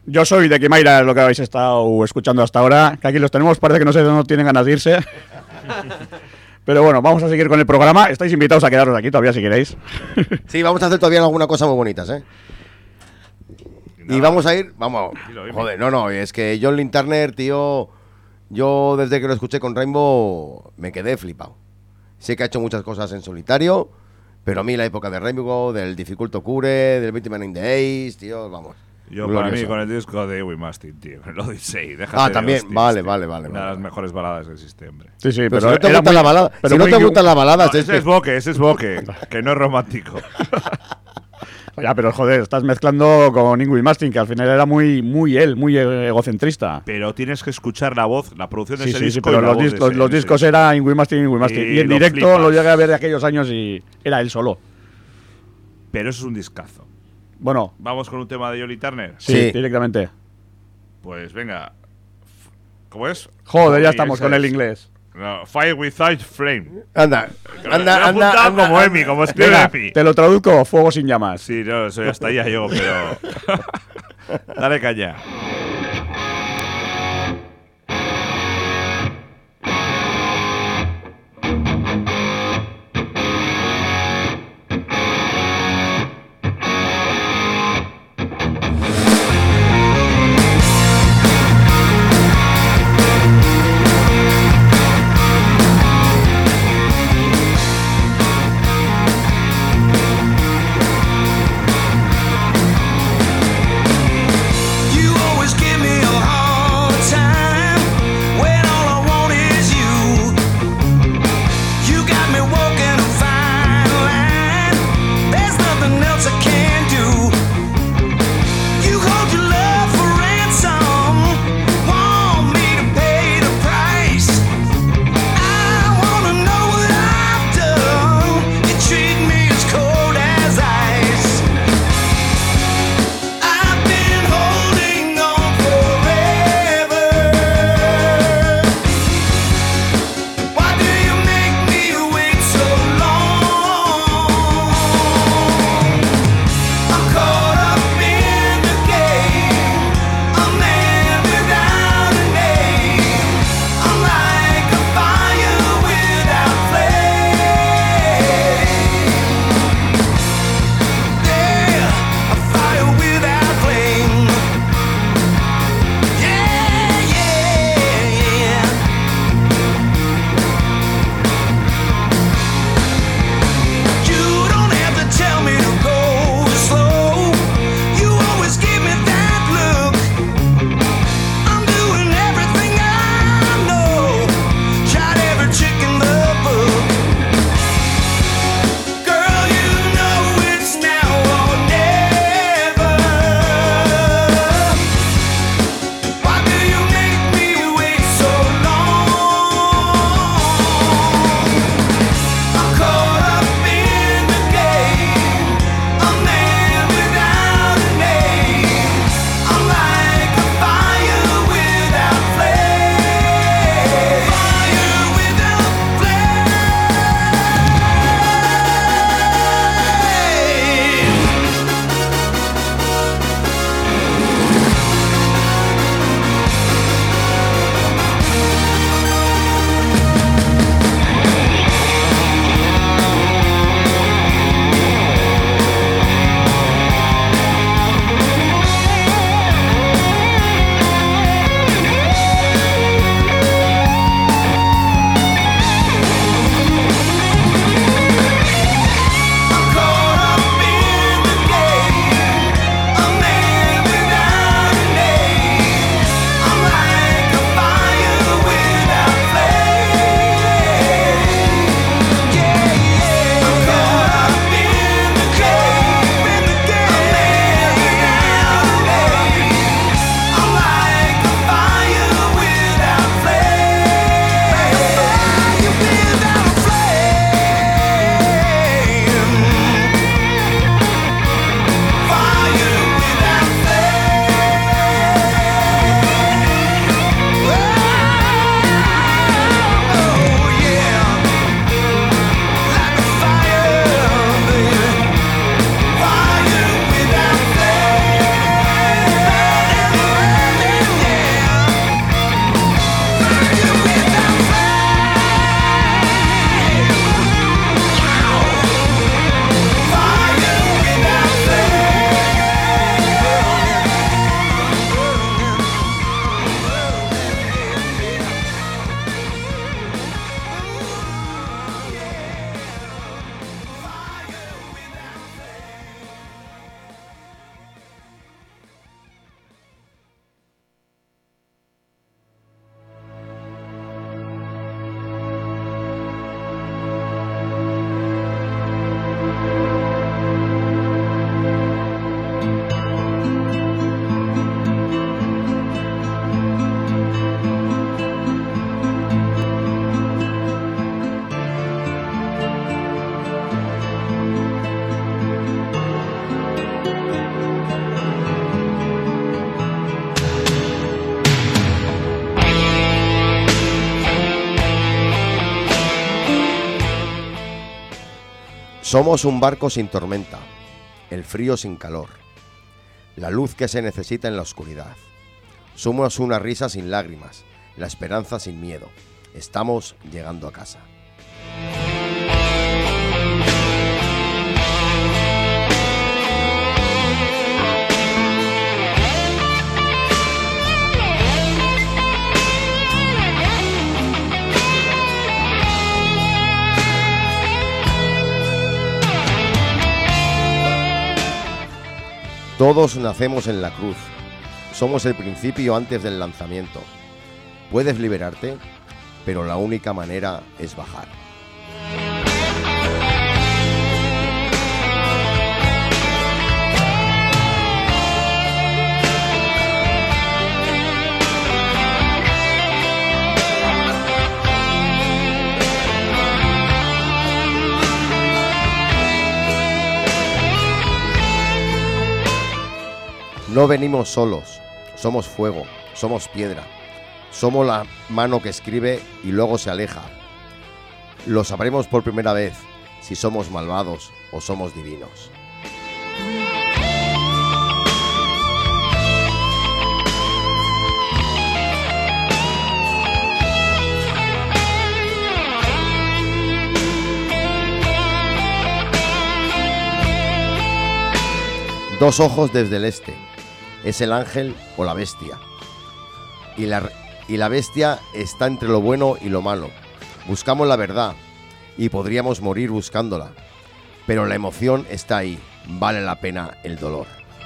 Yo soy de Kimaira, es lo que habéis estado escuchando hasta ahora. Que aquí los tenemos, parece que no sé, no tienen ganas de irse. Pero bueno, vamos a seguir con el programa. Estáis invitados a quedaros aquí todavía si queréis. Sí, vamos a hacer todavía alguna cosa muy bonitas, ¿eh? Nada. Y vamos a ir, vamos. Dilo, dime. Joder, no, no, es que John Lynn Turner, tío, yo desde que lo escuché con Rainbow me quedé flipado. Sé que ha hecho muchas cosas en solitario, pero a mí la época de Rainbow, del Difficulto Cure, del Vitamin in the Ace, tío, vamos. Yo para mí glorioso. con el disco de We Mastin, tío, el Odyssey, déjate Ah, de también, hostias, vale, tío. vale, vale, Una vale. de las mejores baladas que existe, hombre. Sí, sí, Pero, pero, si no te era gustan muy- las baladas, pero si no muy- te gustan las baladas, No, es ese es que- Boque, ese es Boque, que no es romántico. Ya, pero joder, estás mezclando con Ingrid Mastin, que al final era muy, muy él, muy egocentrista. Pero tienes que escuchar la voz, la producción de Sí, ese sí, sí, disco. pero y la los, voz de discos, ese- los de ese discos disco. era Ingrid Mastin, Ingrid Mastin. Y Y, en lo directo flipas. lo llegué a ver de aquellos años y era él solo. Pero eso es un discazo. Bueno, Vamos con un tema de Johnny Turner. sí, Sí. directamente. Pues venga. ¿Cómo es? Joder, ya Uy, estamos esa con el es. inglés. No, Fire Without Flame. Anda, Me anda, he anda, apuntado anda, como anda. Emi, como escribe Venga, Emi. te lo traduzco, fuego sin llamas. Sí, no, soy hasta ahí ya llego, pero. Dale caña. You always Somos un barco sin tormenta, el frío sin calor, la luz que se necesita en la oscuridad. Somos una risa sin lágrimas, la esperanza sin miedo. Estamos llegando a casa. Todos nacemos en la cruz. Somos el principio antes del lanzamiento. Puedes liberarte, pero la única manera es bajar. No venimos solos, somos fuego, somos piedra, somos la mano que escribe y luego se aleja. Lo sabremos por primera vez si somos malvados o somos divinos. Dos ojos desde el este. ¿Es el ángel o la bestia? Y la, y la bestia está entre lo bueno y lo malo. Buscamos la verdad y podríamos morir buscándola. Pero la emoción está ahí. Vale la pena el dolor.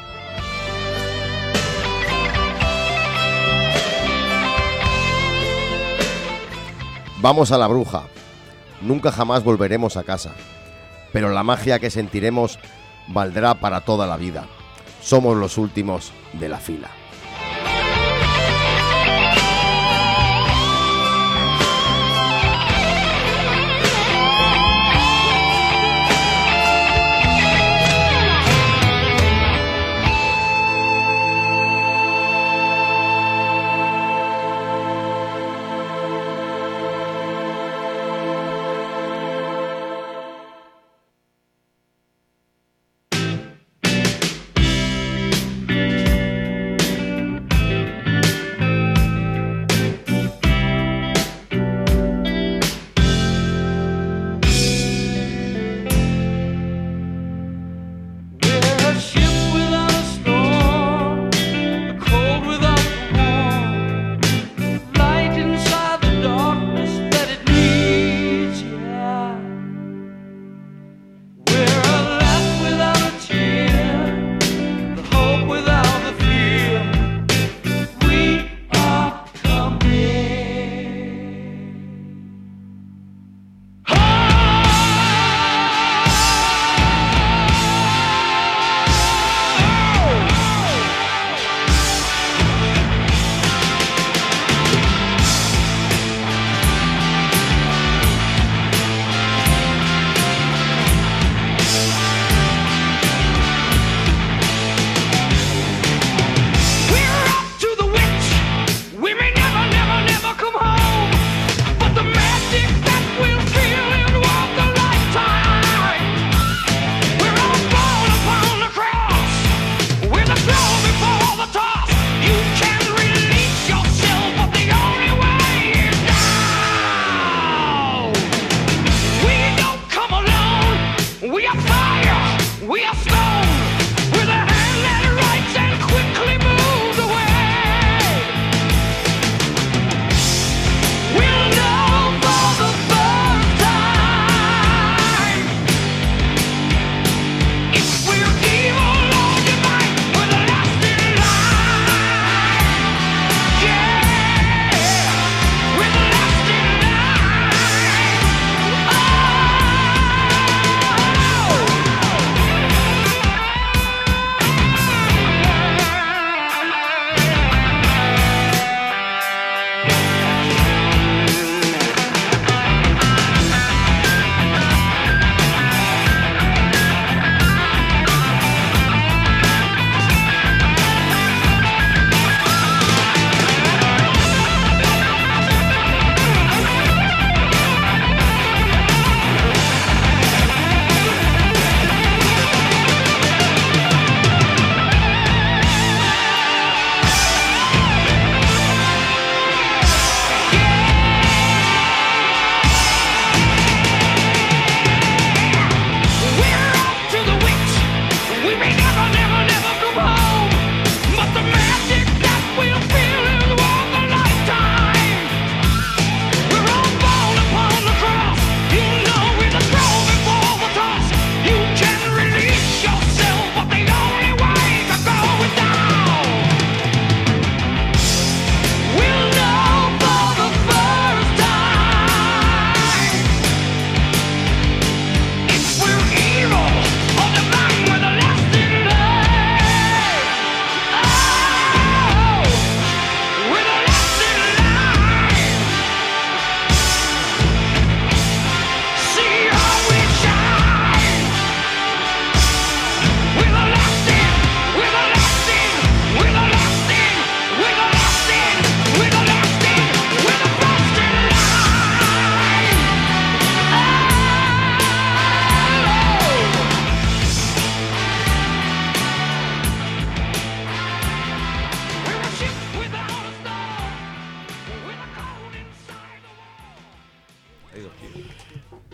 Vamos a la bruja. Nunca jamás volveremos a casa. Pero la magia que sentiremos valdrá para toda la vida. Somos los últimos de la fila.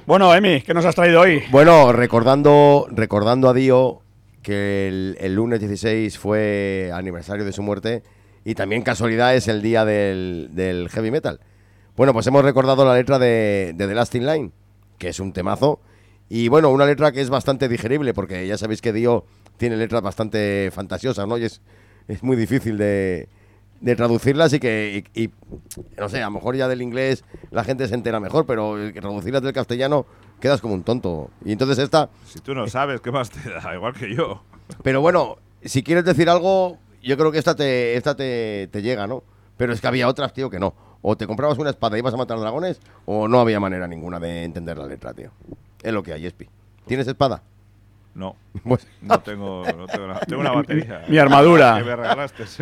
Bueno, Emi, ¿qué nos has traído hoy? Bueno, recordando, recordando a Dio que el, el lunes dieciséis fue aniversario de su muerte y también casualidad es el día del, del heavy metal. Bueno, pues hemos recordado la letra de, de The Last in Line, que es un temazo. Y bueno, una letra que es bastante digerible, porque ya sabéis que Dio tiene letras bastante fantasiosas, ¿no? Y es, es muy difícil de, de traducirlas y que, y, y, no sé, a lo mejor ya del inglés la gente se entera mejor, pero el que traducirlas del castellano quedas como un tonto. Y entonces esta... Si tú no sabes, ¿qué más te da? Igual que yo. Pero bueno, si quieres decir algo, yo creo que esta te, esta te, te llega, ¿no? Pero es que había otras, tío, que no. O te comprabas una espada y ibas a matar dragones, o no había manera ninguna de entender la letra, tío. Es lo que hay, Espi. ¿Tienes espada? No. Pues, No tengo, no tengo, una, tengo una batería. Mi armadura. Que me regalaste, sí.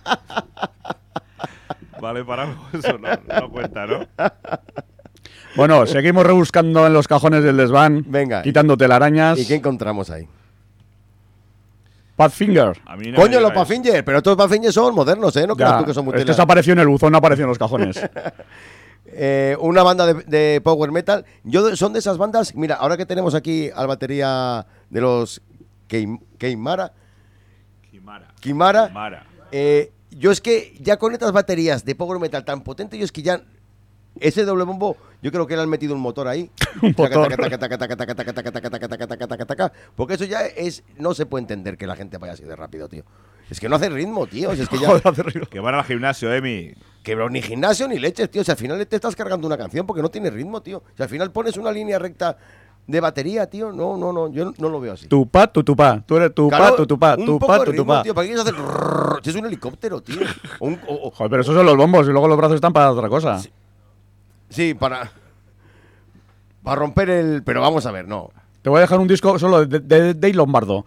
Vale, para algo eso no, no cuenta, ¿no? Bueno, seguimos rebuscando en los cajones del desván, Venga. quitando telarañas. ¿Y qué encontramos ahí? Pathfinger. A mí no Coño, me los digáis. Pathfinger, pero estos Pathfinger son modernos, ¿eh? No creas Ya, tú que son muy este tela- se apareció en el buzón, no apareció en los cajones. Eh, una banda de, de power metal. Yo de- son de esas bandas. Mira, ahora que tenemos aquí al batería de los Keim- Keimara, Kimara. Kimara, Kimara. eh, yo es que ya con estas baterías de power metal tan potentes, yo es que ya ese doble bombo, yo creo que le han metido un motor ahí. Un motor. Taca, taca, taca, taca, taca, taca, taca, taca, taca, taca, taca, taca, taca, porque eso ya es, no se puede entender que la gente vaya así de rápido, tío. Es que no hace ritmo, tío. Es que ya, Joder, hace ruido. Que van al gimnasio, Emi. que bro, ni gimnasio ni leches, tío. Si al final te estás cargando una canción porque no tiene ritmo, tío. Si al final pones una línea recta de batería, tío. No, no, no. Yo no lo veo así. Tu pa, tu tu pa. Tú eres tu pa, Claro, tu tu pa, un tu poco pa, de tu tu ritmo, pa. tío. ¿Para qué quieres hacer rrrr? Si es un helicóptero, tío? O un- o- o- Joder, pero esos son los bombos y luego los brazos están para otra cosa. sí, para... Para romper el... Pero vamos a ver, no. Te voy a dejar un disco solo de, de, de Dave Lombardo.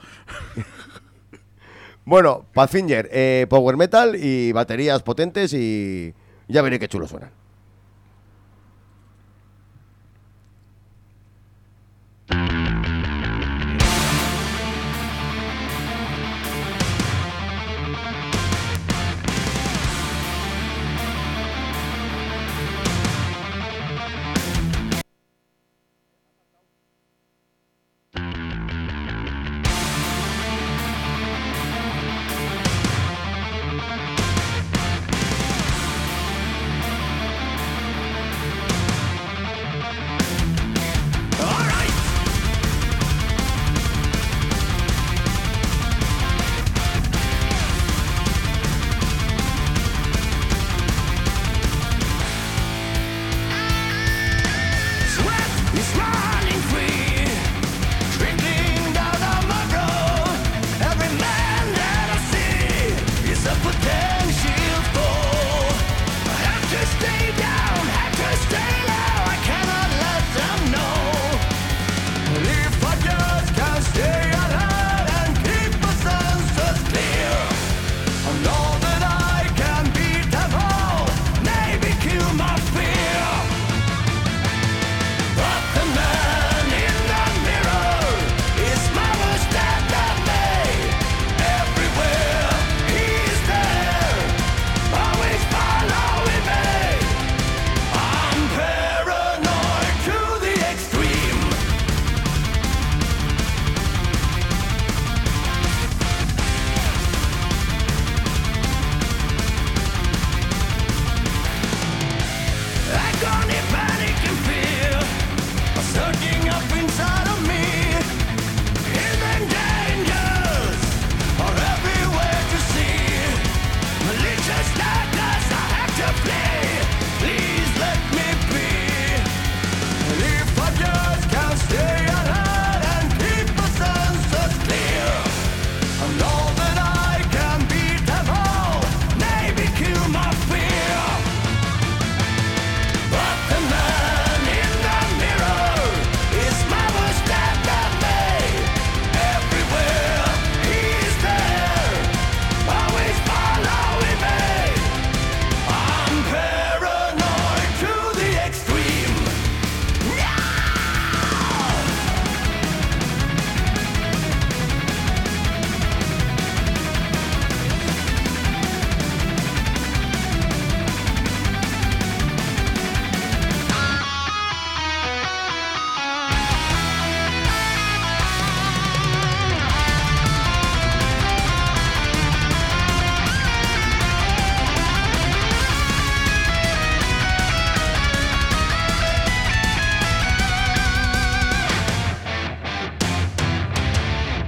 Bueno, Pathfinger, eh, power metal y baterías potentes y... Ya veré qué chulo suenan.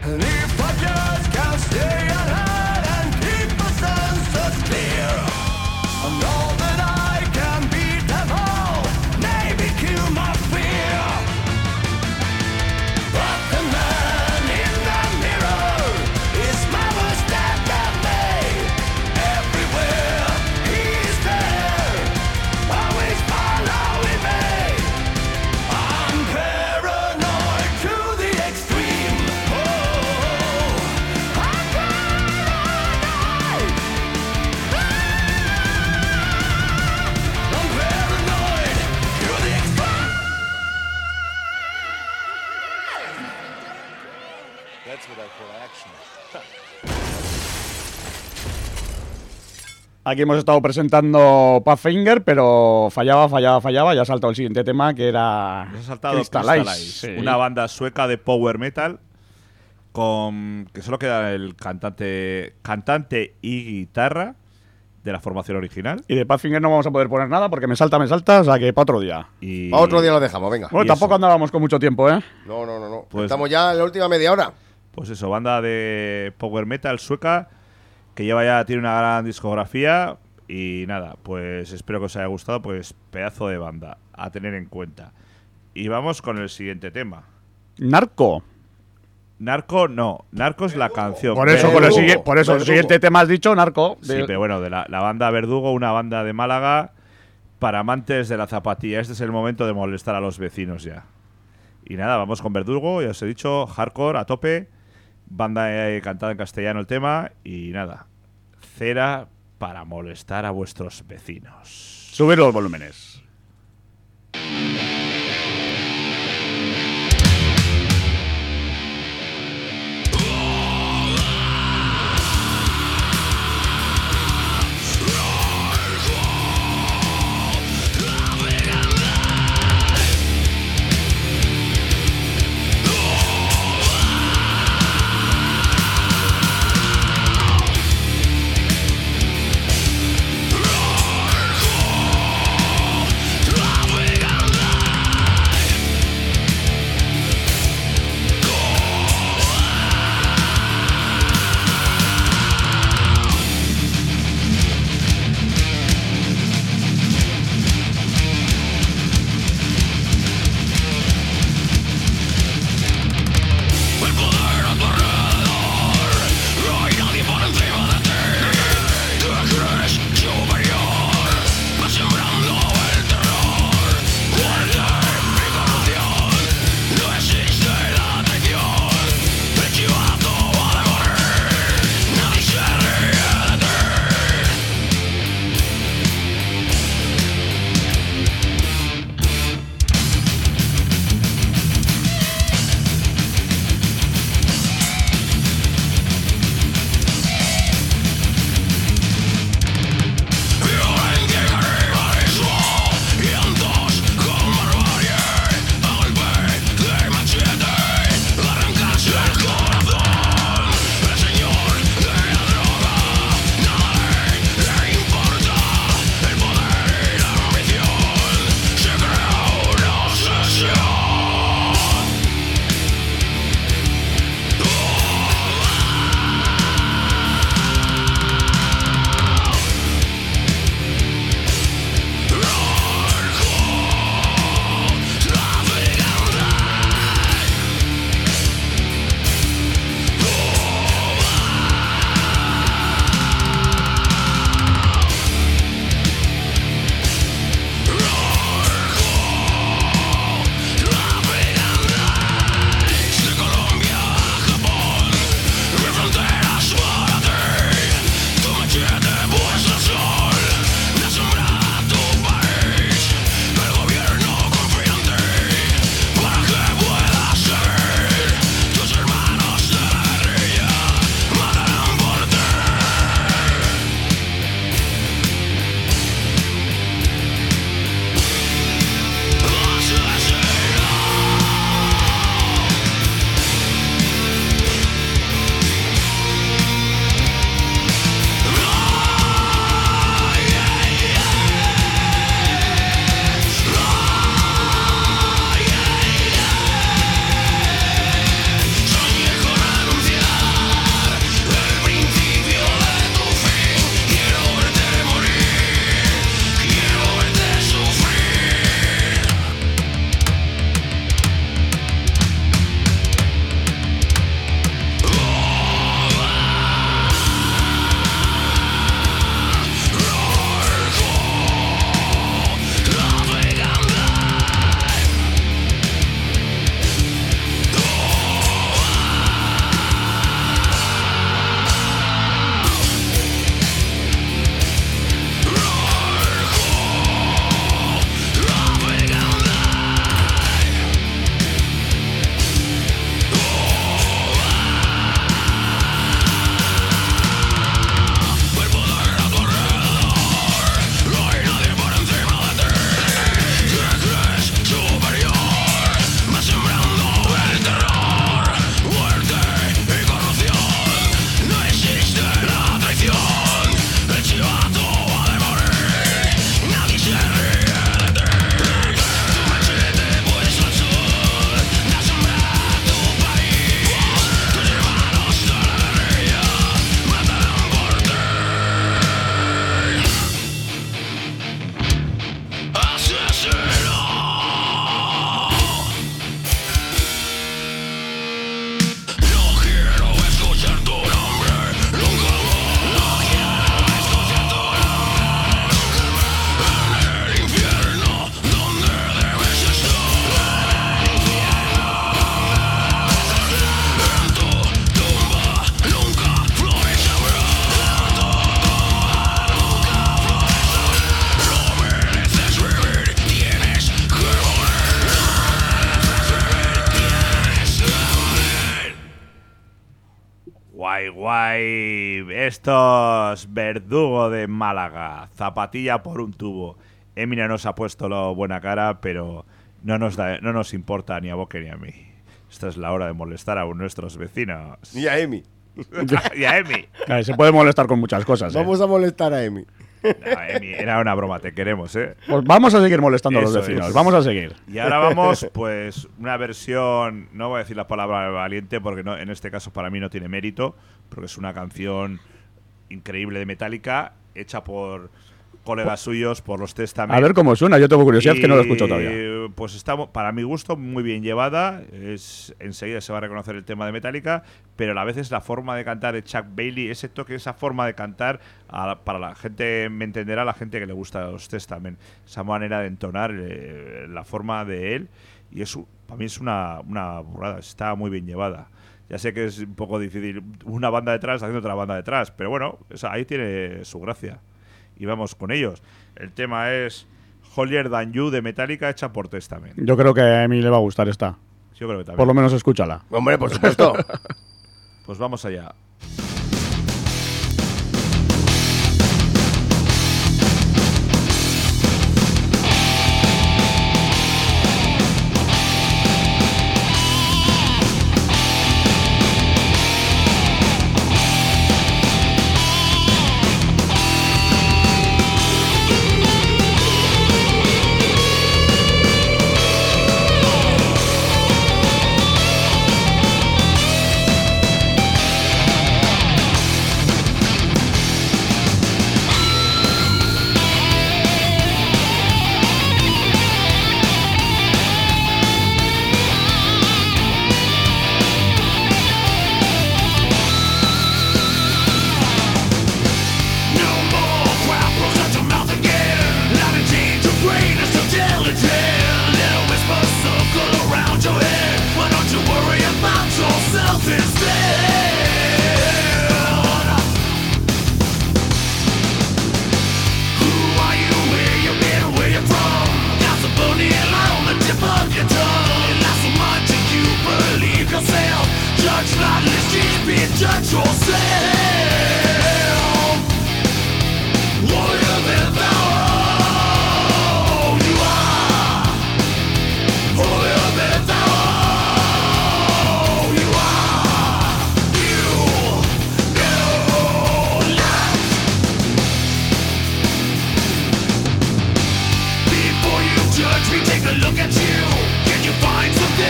And if I just can't stay alert and keep my senses clear, I know that I can beat them all, maybe kill my fear. But the man in the mirror is my worst enemy. Everywhere he's there, always following me. I'm paranoid to the extreme. Oh, I'm paranoid. I'm paranoid to the extreme. That's what I call action. Aquí hemos estado presentando Pathfinder, pero fallaba, fallaba, fallaba. Ya ha saltado el siguiente tema, que era Nos ha saltado Crystallize, Crystallize, sí. una banda sueca de power metal con que solo queda el cantante, cantante y guitarra de la formación original. Y de Pathfinder no vamos a poder poner nada porque me salta, me salta, o sea que para otro día. Y Para otro día lo dejamos, venga. Bueno, y tampoco eso. andábamos con mucho tiempo, ¿eh? No, no, no, no. Pues- Estamos ya en la última media hora. Pues eso, banda de power metal sueca que lleva ya, tiene una gran discografía. Y nada, pues espero que os haya gustado, pues pedazo de banda a tener en cuenta. Y vamos con el siguiente tema. Narco. Narco no, Narco es la canción. Por eso, por el, Verdugo, sigui- por eso el Verdugo. siguiente tema has dicho Narco. Sí, De- pero bueno, de la, la banda Verdugo, una banda de Málaga para amantes de la zapatilla. Este es el momento de molestar a los vecinos ya. Y nada, vamos con Verdugo, ya os he dicho, hardcore a tope, banda eh, cantada en castellano el tema y nada, cera para molestar a vuestros vecinos. Subir los volúmenes. Oh, Guay, guay. Estos Verdugo de Málaga. Zapatilla por un tubo. Emina nos ha puesto la buena cara, pero no nos, da, no nos importa ni a Boque ni a mí. Esta es la hora de molestar a nuestros vecinos. Y a Emi. Y a Emi. Claro, se puede molestar con muchas cosas. ¿eh? Vamos a molestar a Emi. No, Emi, era una broma, te queremos, ¿eh? Pues vamos a seguir molestando a los Eso vecinos. es. Vamos a seguir. Y ahora vamos, pues, una versión, no voy a decir la palabra valiente porque no, en este caso para mí no tiene mérito, porque es una canción increíble de Metallica, hecha por colegas suyos, por los Testament. A ver cómo suena, yo tengo curiosidad que no lo escucho todavía. Pues está, para mi gusto, muy bien llevada. Es, enseguida se va a reconocer el tema de Metallica, pero a la vez es la forma de cantar de Chuck Bailey, ese toque, esa forma de cantar, a, para la gente, me entenderá la gente que le gusta los Testament, esa manera de entonar, eh, la forma de él, y eso para mí es una, una burrada, está muy bien llevada. Ya sé que es un poco difícil, una banda detrás haciendo otra banda detrás, pero bueno, o sea, ahí tiene su gracia. Y vamos con ellos. El tema es Holier Than You de Metallica, hecha por Testament. Yo creo que a mí le va a gustar esta. Yo creo que también. Por lo menos escúchala. Hombre, por supuesto. Pues vamos allá.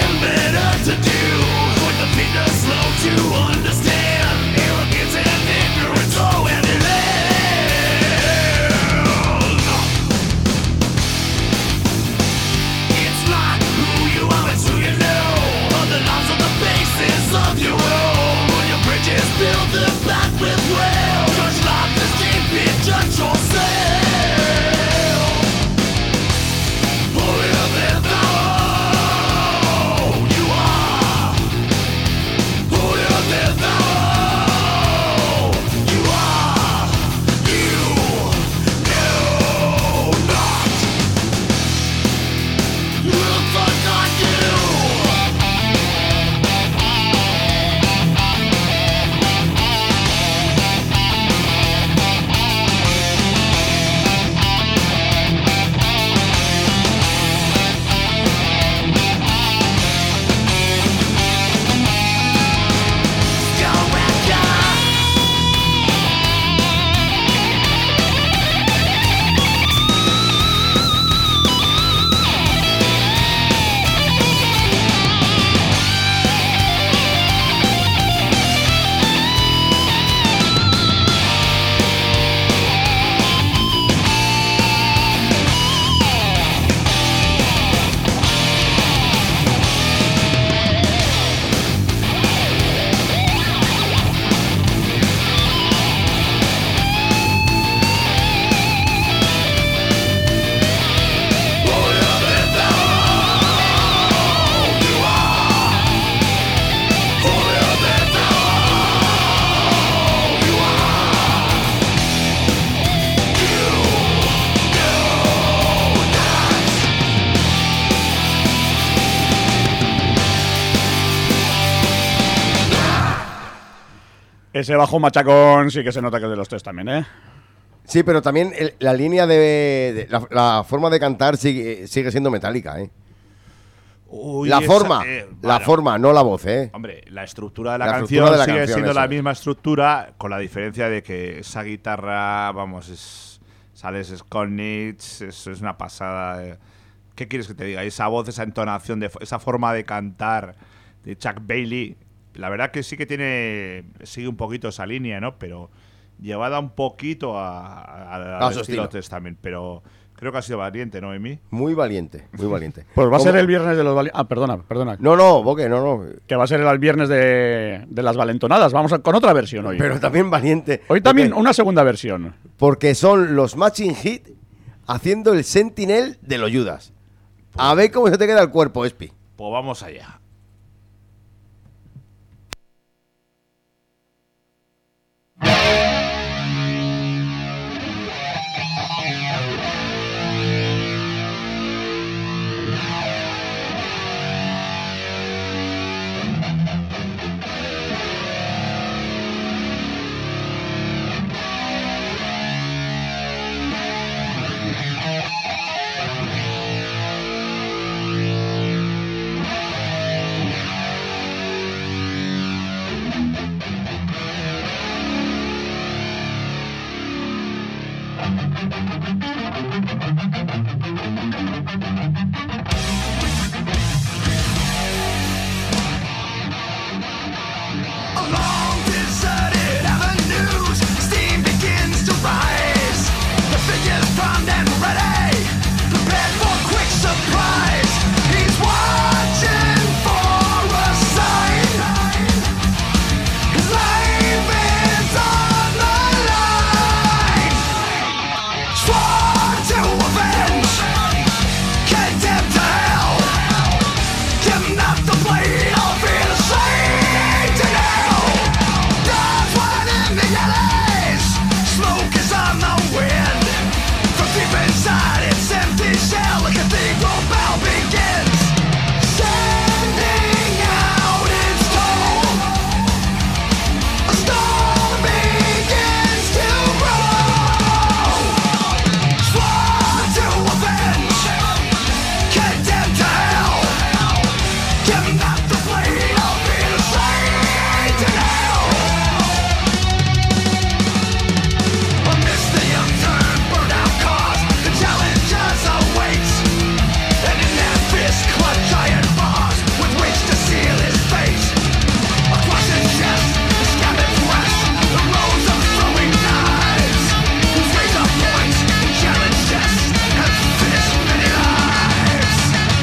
To understand arrogance and ignorance. Ese bajo machacón sí que se nota que es de los tres también, ¿eh? Sí, pero también el- la línea de... de- la, la forma de cantar sigue, sigue siendo metálica, ¿eh? Uy, la esa- forma, eh, la bueno, forma, no la voz, ¿eh? Hombre, la estructura de la, La canción estructura de la sigue canción, siendo eso la es. misma estructura, con la diferencia de que esa guitarra, vamos, es, sales Skolnitz, es, es una pasada. eh. ¿Qué quieres que te diga? Esa voz, esa entonación, de, esa forma de cantar de Chuck Bailey, la verdad que sí que tiene, sigue un poquito esa línea, ¿no? Pero llevada un poquito a, a, a- A al su estilo estilo. Testament, pero creo que ha sido valiente, ¿no, Emi? Muy valiente, muy valiente. Pues va a ser ¿Cómo? el viernes de los vali- Ah, perdona, perdona. No, no, Boque, no, no. Que va a ser el viernes de, de las valentonadas. Vamos a- con otra versión hoy. Pero también valiente. Hoy también Porque- una segunda versión. Porque son los Matching Hit haciendo el Sentinel de los Judas. A ver cómo se te queda el cuerpo, Espi. Pues vamos allá. Along deserted avenues, steam begins to rise. The figure's primed and ready, prepared for quick surprise. He's watching for a sign. His life is on the line. Sworn to avenge, condemned to hell. Give not the blade, I'll feel the shade to hell. Dogs wide in the alleys, smoke is on the wind. From deep inside its empty shell, a cathedral bell begins. Sending out its toll, a storm begins to grow. Sworn to avenge, condemned to hell. Give not the blade, I'll be the shade to hell. Amidst the upturned, burned out cars, the challengers awaits. And in their fist clutch iron bars with which to seal his fate. Across his chest, the scabbard breast, the rows of throwing knives. Whose razor points, challenge chests, have finished many lives.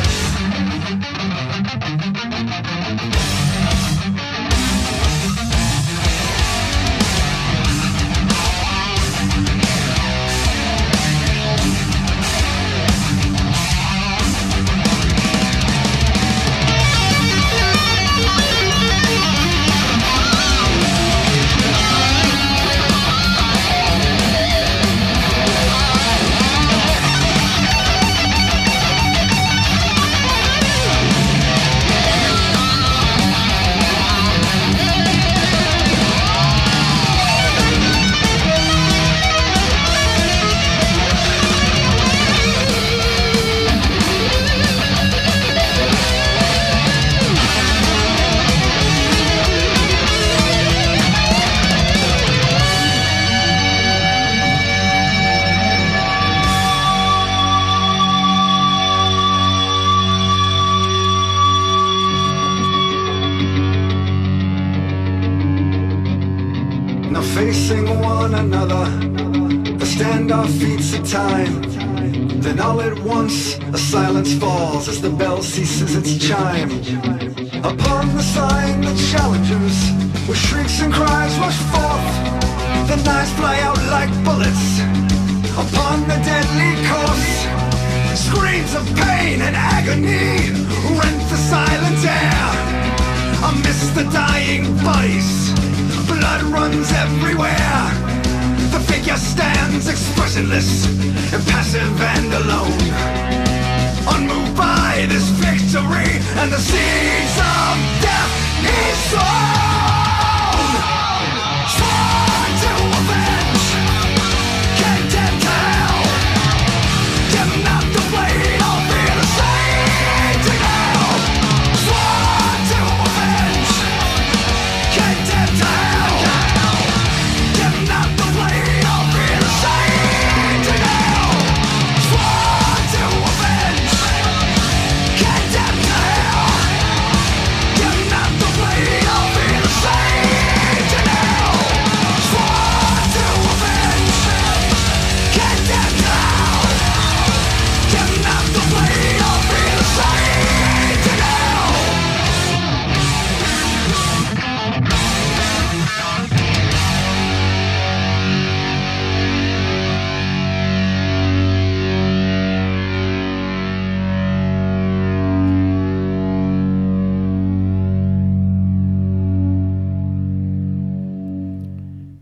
Now facing one another, the standoff beats a time. Then all at once, a silence falls as the bell ceases its chime. Upon the sign, the challengers, with shrieks and cries, rush forth. The knives fly out like bullets upon the deadly course. Screams of pain and agony rent the silent air. Amidst the dying bodies, blood runs everywhere. The figure stands expressionless, impassive and alone, unmoved by this victory and the seeds of death he's sown.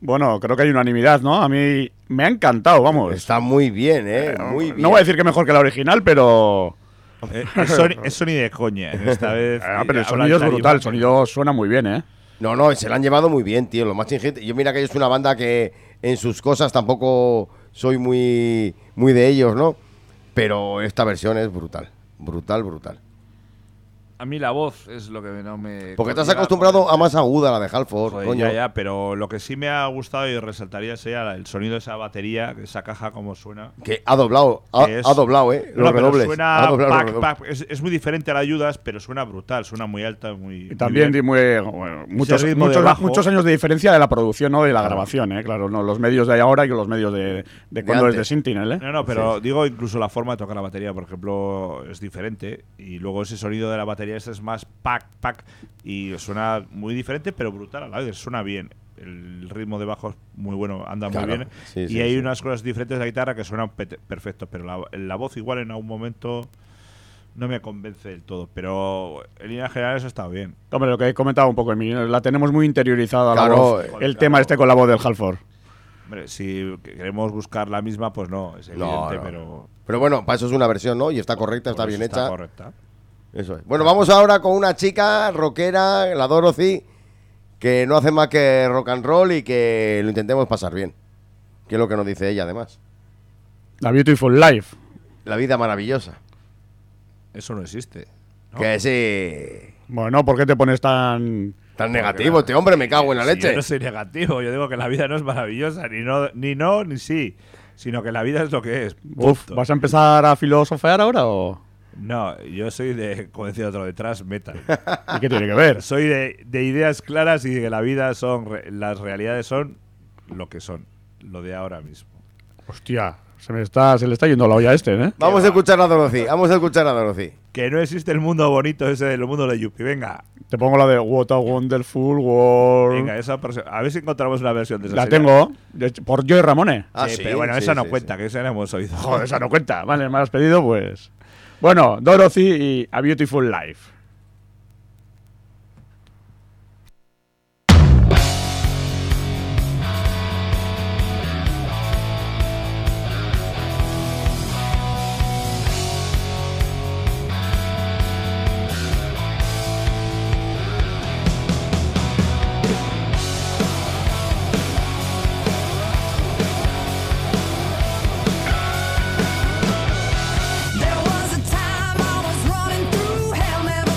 Bueno, creo que hay unanimidad, ¿no? A mí me ha encantado, vamos. Está muy bien, ¿eh? Muy bien. No voy a decir que mejor que la original, pero... Eh, es, Sony, es Sony de coña. Esta vez. Ah, pero el habla sonido es tal y brutal, el mal. sonido suena muy bien, ¿eh? No, no, se la han llevado muy bien, tío. Los Machine Head. Yo mira que es una banda que en sus cosas tampoco soy muy, muy de ellos, ¿no? Pero esta versión es brutal. Brutal, brutal. A mí la voz es lo que no me. Porque te has conllega, acostumbrado joder. a más aguda la de Halford, Joder, coño. ya, ya, pero lo que sí me ha gustado y resaltaría sería el sonido de esa batería, esa caja como suena. Que ha doblado, ha, Que es- ha doblado, ¿eh? No, Los pero redobles. suena Ha doblado los pac, redobles. pac. Es, es muy diferente a la Ayudas, pero suena brutal, suena muy alta, muy. Y también muy di bien. muy, bueno, muchos, ritmo de muchos, bajo. muchos años de diferencia de la producción, ¿no? De la grabación, ¿eh? Claro, no, los medios de ahora y los medios de, de cuando es antes. de Sentinel, ¿eh? No, no, pero digo incluso la forma de tocar la batería, por ejemplo, es diferente. Y luego ese sonido de la batería ese es más pac, pac. Y suena muy diferente, pero brutal a la vez. Suena bien. El ritmo de bajo es muy bueno, anda Claro, muy bien. sí, y sí, hay sí. unas cosas diferentes de la guitarra que suenan pete- perfecto. Pero la, la voz, igual en algún momento, no me convence del todo. Pero en líneas generales ha estado bien. Hombre, lo que he comentado un poco en mí, la tenemos muy interiorizada la Claro, voz, eh, el claro. tema este con la voz del Halford. Hombre, si queremos buscar la misma, pues no, es evidente, No, no. pero. Pero bueno, para eso es una versión, ¿no? Y está correcta, está por bien eso hecha. Está correcta. Eso es. Bueno, vamos ahora con una chica rockera, la Dorothy, que no hace más que rock and roll y que lo intentemos pasar bien. Que es lo que nos dice ella, además. La Beautiful Life. La vida maravillosa. Eso no existe. ¿no? Que sí. Bueno, ¿por qué te pones tan...? Tan negativo, este hombre, me cago en la Si leche. Yo no soy negativo, yo digo que la vida no es maravillosa, ni no, ni no, ni sí, sino que la vida es lo que es. Uf, punto. ¿vas a empezar a filosofear ahora o...? No, yo soy de, como decía otro, de thrash metal. ¿Y qué tiene que ver? Soy de, de ideas claras y de que la vida son, re- las realidades son lo que son, lo de ahora mismo. Hostia, se me está, se le está yendo la olla a este, ¿eh? Vamos a escuchar a Dorothy, vamos a escuchar a Dorothy. Que no existe el mundo bonito ese del mundo de Yuppie. Venga, Te pongo la de What a Wonderful World. venga, esa perso- a ver si encontramos una versión de esa La serie. tengo, de hecho, por Joey Ramone. Ah, sí, sí, pero bueno, sí, esa no sí, cuenta, sí. que esa la hemos oído. Joder, esa no cuenta. Vale, me has pedido, pues... Bueno, Dorothy y A Beautiful Life. There was a time I was running through hell, never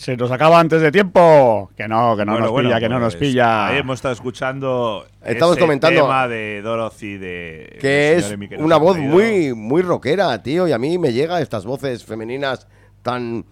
Se nos acaba antes de tiempo. Que no, que no Bueno, nos bueno, pilla, que no nos pues, pilla. Ahí hemos estado escuchando Estamos ese comentando tema de Dorothy de Que del es señor Emi, que nos una ha voz traído. muy, muy rockera, tío. Y a mí me llega estas voces femeninas tan...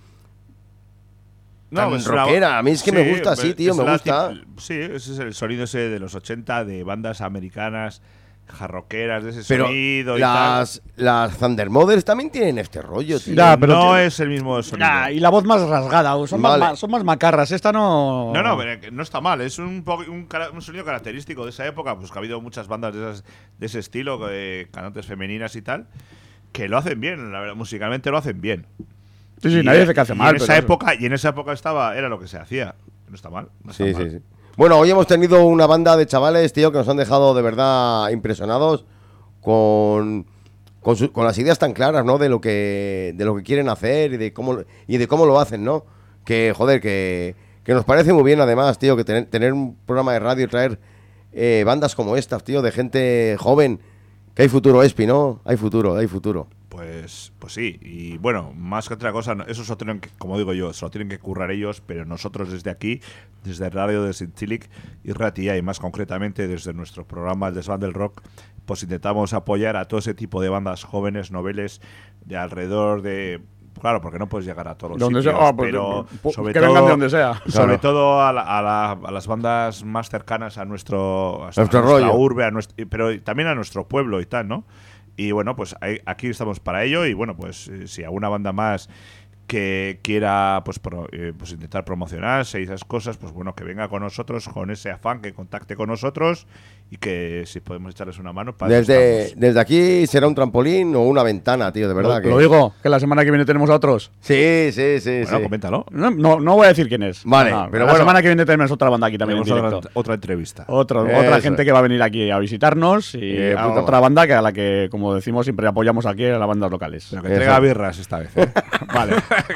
tan es una- rockera. A mí es que me gusta así, pero tío, es me la gusta. tip- Sí, ese es el sonido ese de los ochenta de bandas americanas jarroqueras, de ese Pero sonido y las, las Thunder Mothers también tienen este rollo, tío. Ya, tal. pero no tiene- es el mismo sonido. Ah, y la voz más rasgada, o son, Vale. más, ma- son más macarras. Esta no. No, no, pero que no está mal. Es un, poco, un, cara- un sonido característico de esa época. Pues que ha habido muchas bandas de, esas, de ese estilo, eh, cantantes femeninas y tal, que lo hacen bien. La verdad, musicalmente lo hacen bien. Sí, sí, Y- nadie dice que hace y mal. En esa pero- época, y en esa época estaba, era lo que se hacía. No está mal. No está Sí, mal. sí, sí. Bueno, hoy hemos tenido una banda de chavales, tío, que nos han dejado de verdad impresionados con, con, su- con las ideas tan claras, ¿no? De lo que de lo que quieren hacer y de cómo y de cómo lo hacen, ¿no? Que joder, que, que nos parece muy bien además, tío, que tener, tener un programa de radio y traer eh, bandas como estas, tío, de gente joven, que hay futuro, Espi, ¿no? Hay futuro, hay futuro. Pues, pues sí, y bueno, más que otra cosa, no- eso se lo tienen que, como digo yo, se lo tienen que currar ellos, pero nosotros desde aquí, desde Radio de Sintilic y Ratia, y más concretamente desde nuestro programa El Desván del Rock, pues intentamos apoyar a todo ese tipo de bandas jóvenes, noveles, de alrededor de... Claro, porque no puedes llegar a todos los Donde sitios, sea, ah, pues, pero pues, sobre que todo, vengan de donde sea. sobre Claro. todo a, la- a la- a las bandas más cercanas a nuestro, a Nuestro nuestra rollo. urbe, a nuestro, pero también a nuestro pueblo y tal, ¿no? Y bueno, pues ahí- aquí estamos para ello. Y bueno, pues eh, si alguna banda más que quiera pues, pro- eh, pues intentar promocionarse y esas cosas, pues bueno, que venga con nosotros con ese afán, que contacte con nosotros y que si podemos echarles una mano. Para eso Desde, estamos. desde aquí será un trampolín o una ventana, tío, de verdad. Lo, que... lo digo, que la semana que viene tenemos a otros. Sí, sí, sí. Bueno, sí. coméntalo. No, no, no voy a decir quién es. Vale, No, no, pero la bueno. semana que viene tenemos otra banda aquí también en Tenemos directo. otra, otra entrevista. Otro- Eso otra es. gente que va a venir aquí a visitarnos y Eh, a puta otra banda que a la que, como decimos, siempre apoyamos aquí a las bandas locales. Pero que Eso. traiga birras esta vez. ¿eh? Vale.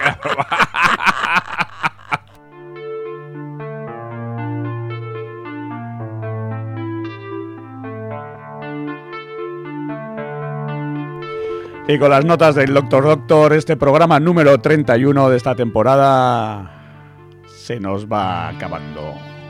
Y con las notas del Doctor Doctor, este programa número treinta y uno de esta temporada se nos va acabando.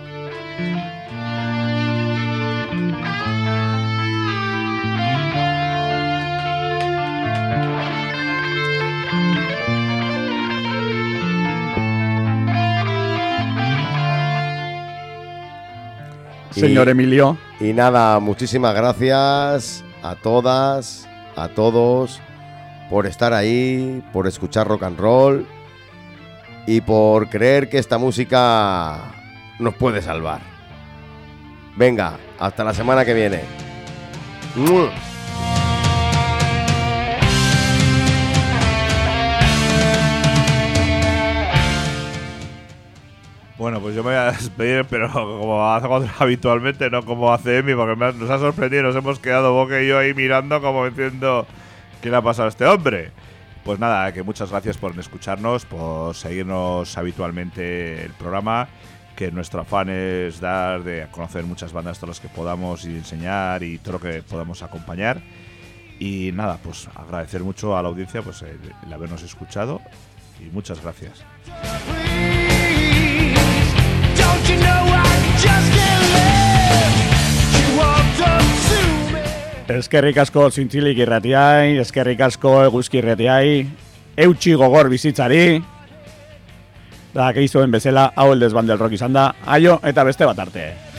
Y- Señor Emilio, Y nada, muchísimas gracias a todas, a todos, por estar ahí, por escuchar rock and roll y por creer que esta música nos puede salvar. Venga, hasta la semana que viene. ¡Mua! Bueno, pues yo me voy a despedir, pero como hago habitualmente, no como hace Emi, porque me ha- nos ha sorprendido, nos hemos quedado Boca y yo ahí mirando como diciendo ¿qué le ha pasado a este hombre? Pues nada, que muchas gracias por escucharnos, por seguirnos habitualmente el programa, que nuestro afán es dar de conocer muchas bandas, todas las que podamos y enseñar y todo lo que podamos acompañar. Y nada, pues agradecer mucho a la audiencia pues el, el habernos escuchado y muchas gracias. Don't you know I just can't live? You walked up to me. eskerrik asko zintzilik irratiai, eskerrik asko eguzki irratiai, eutxi gogor bizitzari, da, keizuen bezala, hau el desbandel rock izan da, aio eta beste bat arte.